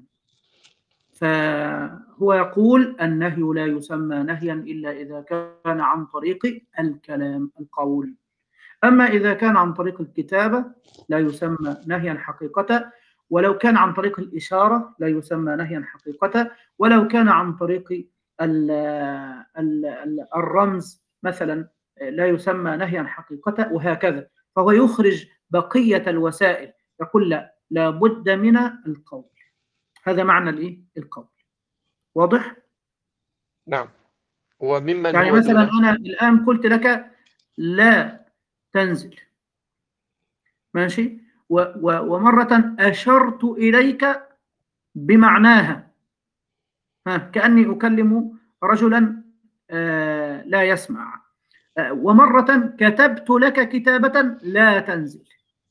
فهو يقول النهي لا يسمى نهيا إلا إذا كان عن طريق الكلام القول. أما إذا كان عن طريق الكتابة لا يسمى نهيا حقيقة، ولو كان عن طريق الإشارة لا يسمى نهيا حقيقة، ولو كان عن طريق ال ال ال الرمز مثلا لا يسمى نهيا حقيقة، وهكذا. فهو يخرج بقية الوسائل، يقول لا لا بد من القول. هذا معنى الإيه؟ القول. واضح؟ نعم. وممن يعني هو مثلا دونه؟ أنا الآن قلت لك لا تنزل، ماشي، و و ومرة أشرت إليك بمعناها، ها كأني أكلم رجلا آه لا يسمع. آه ومرة كتبت لك كتابة لا تنزل،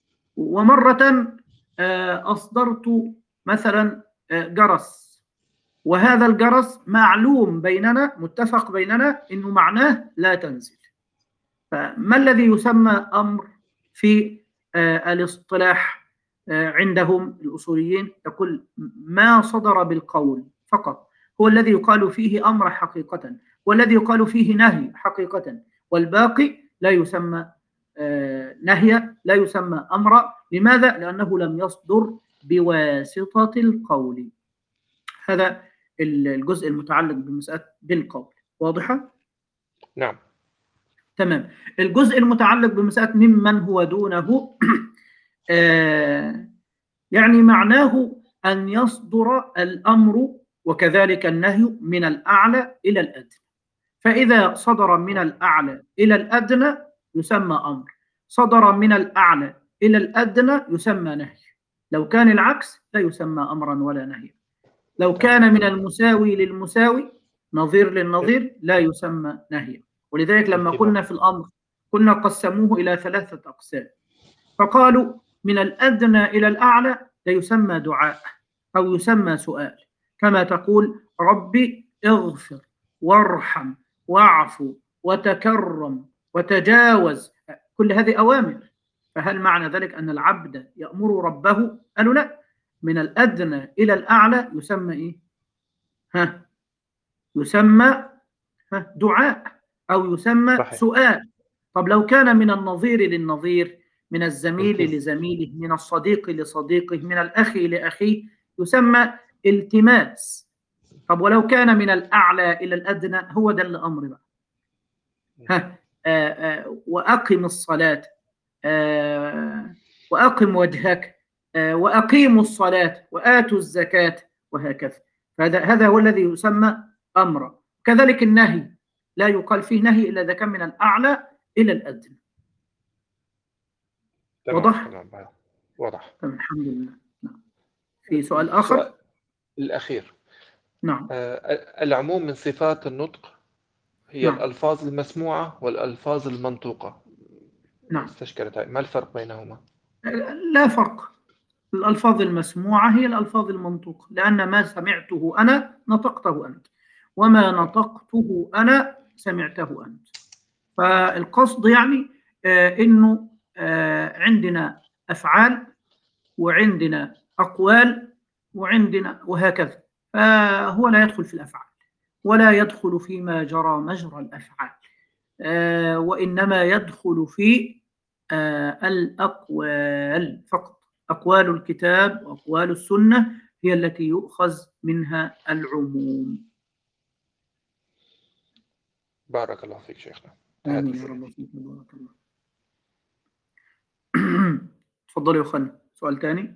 ومرة آه أصدرت مثلا آه جرس، وهذا الجرس معلوم بيننا، متفق بيننا إنه معناه لا تنزل. فما الذي يسمى أمر في آه الاصطلاح آه عندهم الأصوليين؟ يقول ما صدر بالقول فقط هو الذي يقال فيه أمر حقيقة، والذي يقال فيه نهي حقيقة، والباقي لا يسمى آه نهيا، لا يسمى أمرا. لماذا؟ لأنه لم يصدر بواسطة القول. هذا الجزء المتعلق بمسألة بالقول. واضحة؟ نعم. تمام. الجزء المتعلق بمسألة ممن هو دونه آه يعني معناه أن يصدر الأمر وكذلك النهي من الأعلى إلى الأدنى. فإذا صدر من الأعلى إلى الأدنى يسمى أمر، صدر من الأعلى إلى الأدنى يسمى نهي. لو كان العكس لا يسمى أمرا ولا نهيا. لو كان من المساوي للمساوي نظير للنظير لا يسمى نهيا. ولذلك لما قلنا في الأمر كنا قسموه إلى ثلاثة أقسام، فقالوا من الأدنى إلى الأعلى لا يسمى دعاء أو يسمى سؤال، كما تقول ربي اغفر وارحم واعفو وتكرم وتجاوز، كل هذه أوامر. فهل معنى ذلك أن العبد يأمر ربه؟ قالوا لا، من الأدنى إلى الأعلى يسمى إيه؟ ها يسمى ها دعاء أو يسمى صحيح. سؤال. طب لو كان من النظير للنظير، من الزميل التز... لزميله، من الصديق لصديقه، من الأخ لأخيه، يسمى التماس. طب ولو كان من الأعلى إلى الأدنى، هو ده الأمر بقى. ها آه آه وأقم الصلاة، آه وأقم وجهك، آه وأقيموا الصلاة وآتوا الزكاة، وهكذا. هذا هذا هو الذي يسمى أمرا. كذلك النهي لا يقال فيه نهي إلا إذا كان من الأعلى إلى الأدنى. تمام وضح؟ تمام واضح. تمام الحمد لله. نعم. في سؤال السؤال آخر؟ الأخير. نعم. آه، العموم من صفات النطق هي نعم. الألفاظ المسموعة والألفاظ المنطوقة. نعم. استشكلت هاي. ما الفرق بينهما؟ لا فرق. الألفاظ المسموعة هي الألفاظ المنطوقة، لأن ما سمعته أنا نطقته أنت، وما نطقته أنا سمعته أنت. فالقصد يعني آه إنه آه عندنا أفعال وعندنا أقوال وعندنا وهكذا. فهو لا يدخل في الأفعال ولا يدخل فيما جرى مجرى الأفعال، آه وإنما يدخل في آه الأقوال فقط. أقوال الكتاب وأقوال السنة هي التي يؤخذ منها العموم. بارك الله فيك شيخنا. انتهت آمين يا رب. أسئلتي. فيك بارك الله. تفضلوا يا أخوان، سؤال ثاني.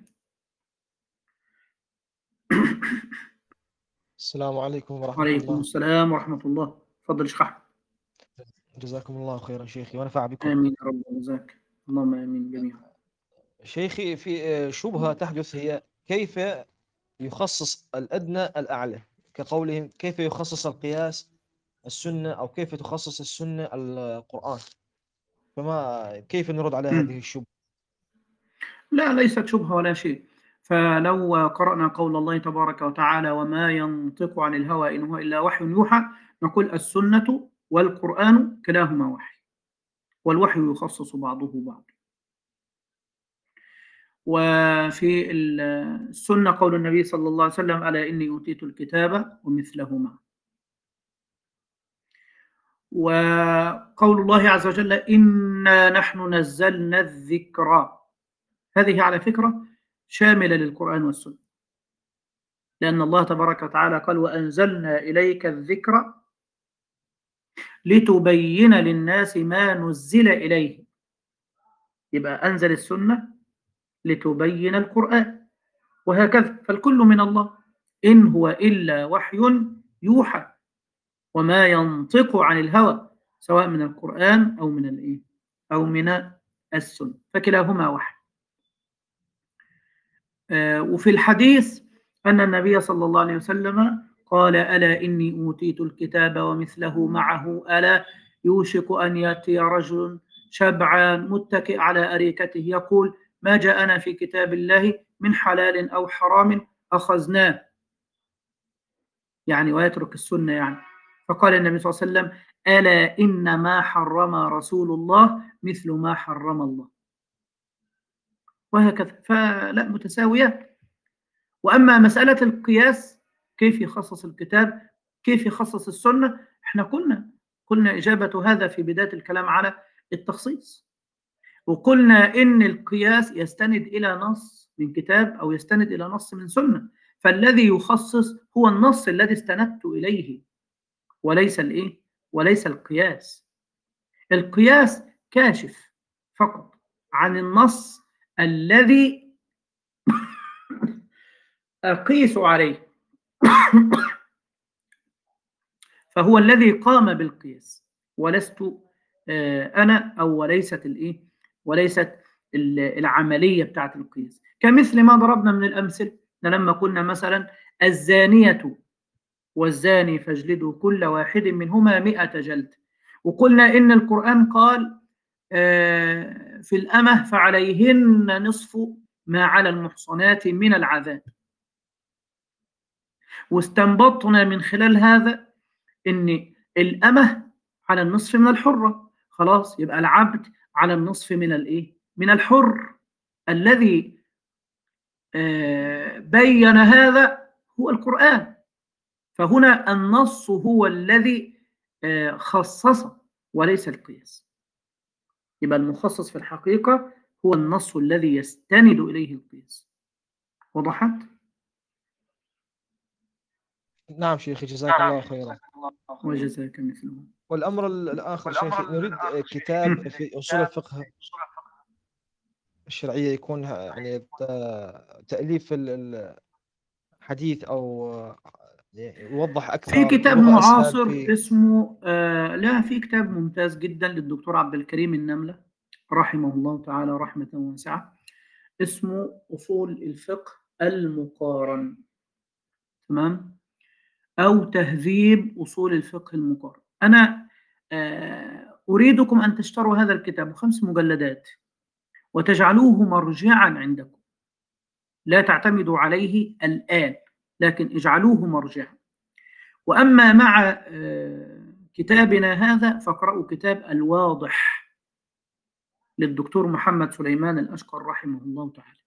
السلام عليكم ورحمة وعليكم الله. السلام ورحمة الله. تفضل يا شيخ أحمد. جزاكم الله خيرا شيخي ونفع بكم. آمين يا رب وجزاك. اللهم آمين جميعا. شيخي، في شبهة تحدث هي كيف يخصص الأدنى الأعلى، كقولهم كيف يخصص القياس السنة، أو كيف تخصص السنة القرآن؟ فما كيف نرد على هذه مم. الشبهة؟ لا، ليست شبهة ولا شيء. فلو قرأنا قول الله تبارك وتعالى وما ينطق عن الهوى إن هو إلا وحي يوحى، نقول السنة والقرآن كلاهما وحي، والوحي يخصص بعضه بعض. وفي السنة قول النبي صلى الله عليه وسلم ألا إني أوتيت الكتاب ومثله معه. وقول الله عز وجل إنا نحن نزلنا الذكر، هذه على فكرة شاملة للقرآن والسنة، لأن الله تبارك وتعالى قال وأنزلنا إليك الذكر لتبين للناس ما نزل إليه، يبقى أنزل السنة لتبين القرآن، وهكذا. فالكل من الله، إن هو إلا وحي يوحى، وما ينطق عن الهوى، سواء من القرآن أو من الإيه أو من السنة، فكلاهما وحي. آه وفي الحديث أن النبي صلى الله عليه وسلم قال ألا إني أوتيت الكتاب ومثله معه ألا يوشك أن يأتي رجل شبعان متكئ على أريكته يقول ما جاءنا في كتاب الله من حلال أو حرام أخذناه، يعني ويترك السنة يعني. فقال النبي صلى الله عليه وسلم ألا إن ما حرم رسول الله مثل ما حرم الله، وهكذا. فلا، متساويات. وأما مسألة القياس كيف يخصص الكتاب كيف يخصص السنة، احنا قلنا قلنا إجابة هذا في بداية الكلام على التخصيص، وقلنا إن القياس يستند إلى نص من كتاب أو يستند إلى نص من سنة، فالذي يخصص هو النص الذي استندت إليه، وليس الإيه وليس القياس. القياس كاشف فقط عن النص الذي أقيس عليه، فهو الذي قام بالقياس، ولست أنا أو وليست الإيه وليست العملية بتاعت القياس. كمثل ما ضربنا من الأمثل لما قلنا مثلا الزانية والزاني فاجلدوا كل واحد منهما مئة جلد، وقلنا إن القرآن قال في الأمة فعليهن نصف ما على المحصنات من العذاب، واستنبطنا من خلال هذا إن الأمة على النصف من الحرة، خلاص يبقى العبد على النصف من الإيه من الحر. الذي بين هذا هو القرآن، فهنا النص هو الذي خصص وليس القياس. يبقى المخصص في الحقيقة هو النص الذي يستند إليه القياس. وضحت؟ نعم شيخي، جزاك الله خيرا. وجزاك مثله. والأمر الآخر شيخي، نريد كتاب في أصول الفقه الشرعية يكون يعني تأليف الحديث أو يوضح أكثر في كتاب بلغة أسهل. معاصر في اسمه آه لا في كتاب ممتاز جدا للدكتور عبد الكريم النملة رحمه الله تعالى رحمة واسعة، اسمه أصول الفقه المقارن، تمام، أو تهذيب أصول الفقه المقارن. أنا آه أريدكم أن تشتروا هذا الكتاب، خمس مجلدات، وتجعلوه مرجعا عندكم، لا تعتمدوا عليه الآن لكن اجعلوه مرجعا. وأما مع كتابنا هذا فاقرأوا كتاب الواضح للدكتور محمد سليمان الأشقر رحمه الله تعالى،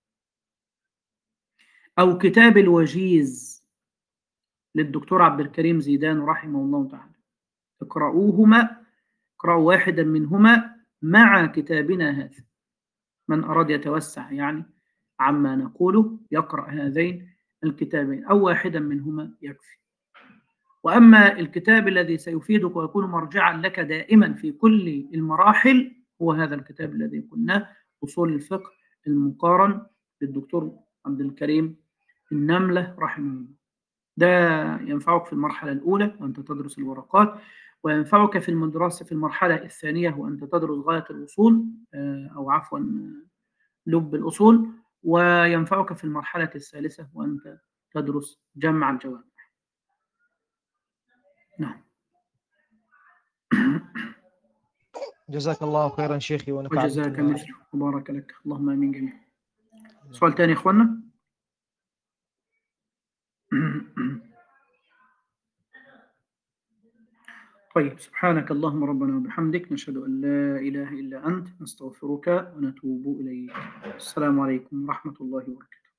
أو كتاب الوجيز للدكتور عبد الكريم زيدان رحمه الله تعالى. اقرأوهما، اقرأوا واحدا منهما مع كتابنا هذا. من أراد يتوسع يعني عما نقوله يقرأ هذين الكتابين أو واحدا منهما يكفي. وأما الكتاب الذي سيفيدك ويكون مرجعا لك دائما في كل المراحل هو هذا الكتاب الذي قلناه، أصول الفقه المقارن للدكتور عبد الكريم النملة رحمه الله. ده ينفعك في المرحلة الأولى وأنت تدرس الورقات، وينفعك في المدرسة في المرحلة الثانية وأنت تدرس غاية الأصول أو عفوا لب الأصول، وينفعك في المرحلة الثالثة وأنت تدرس جمع الجوامع. نعم. جزاك الله خيرا شيخي ونفع وجزاك بكم يا رب. مثله وبارك لك، اللهم آمين جميعا. سؤال تاني يا إخوانا؟ طيب، سبحانك اللهم ربنا وبحمدك، نشهد أن لا إله إلا أنت، نستغفرك ونتوب إليك. السلام عليكم ورحمة الله وبركاته.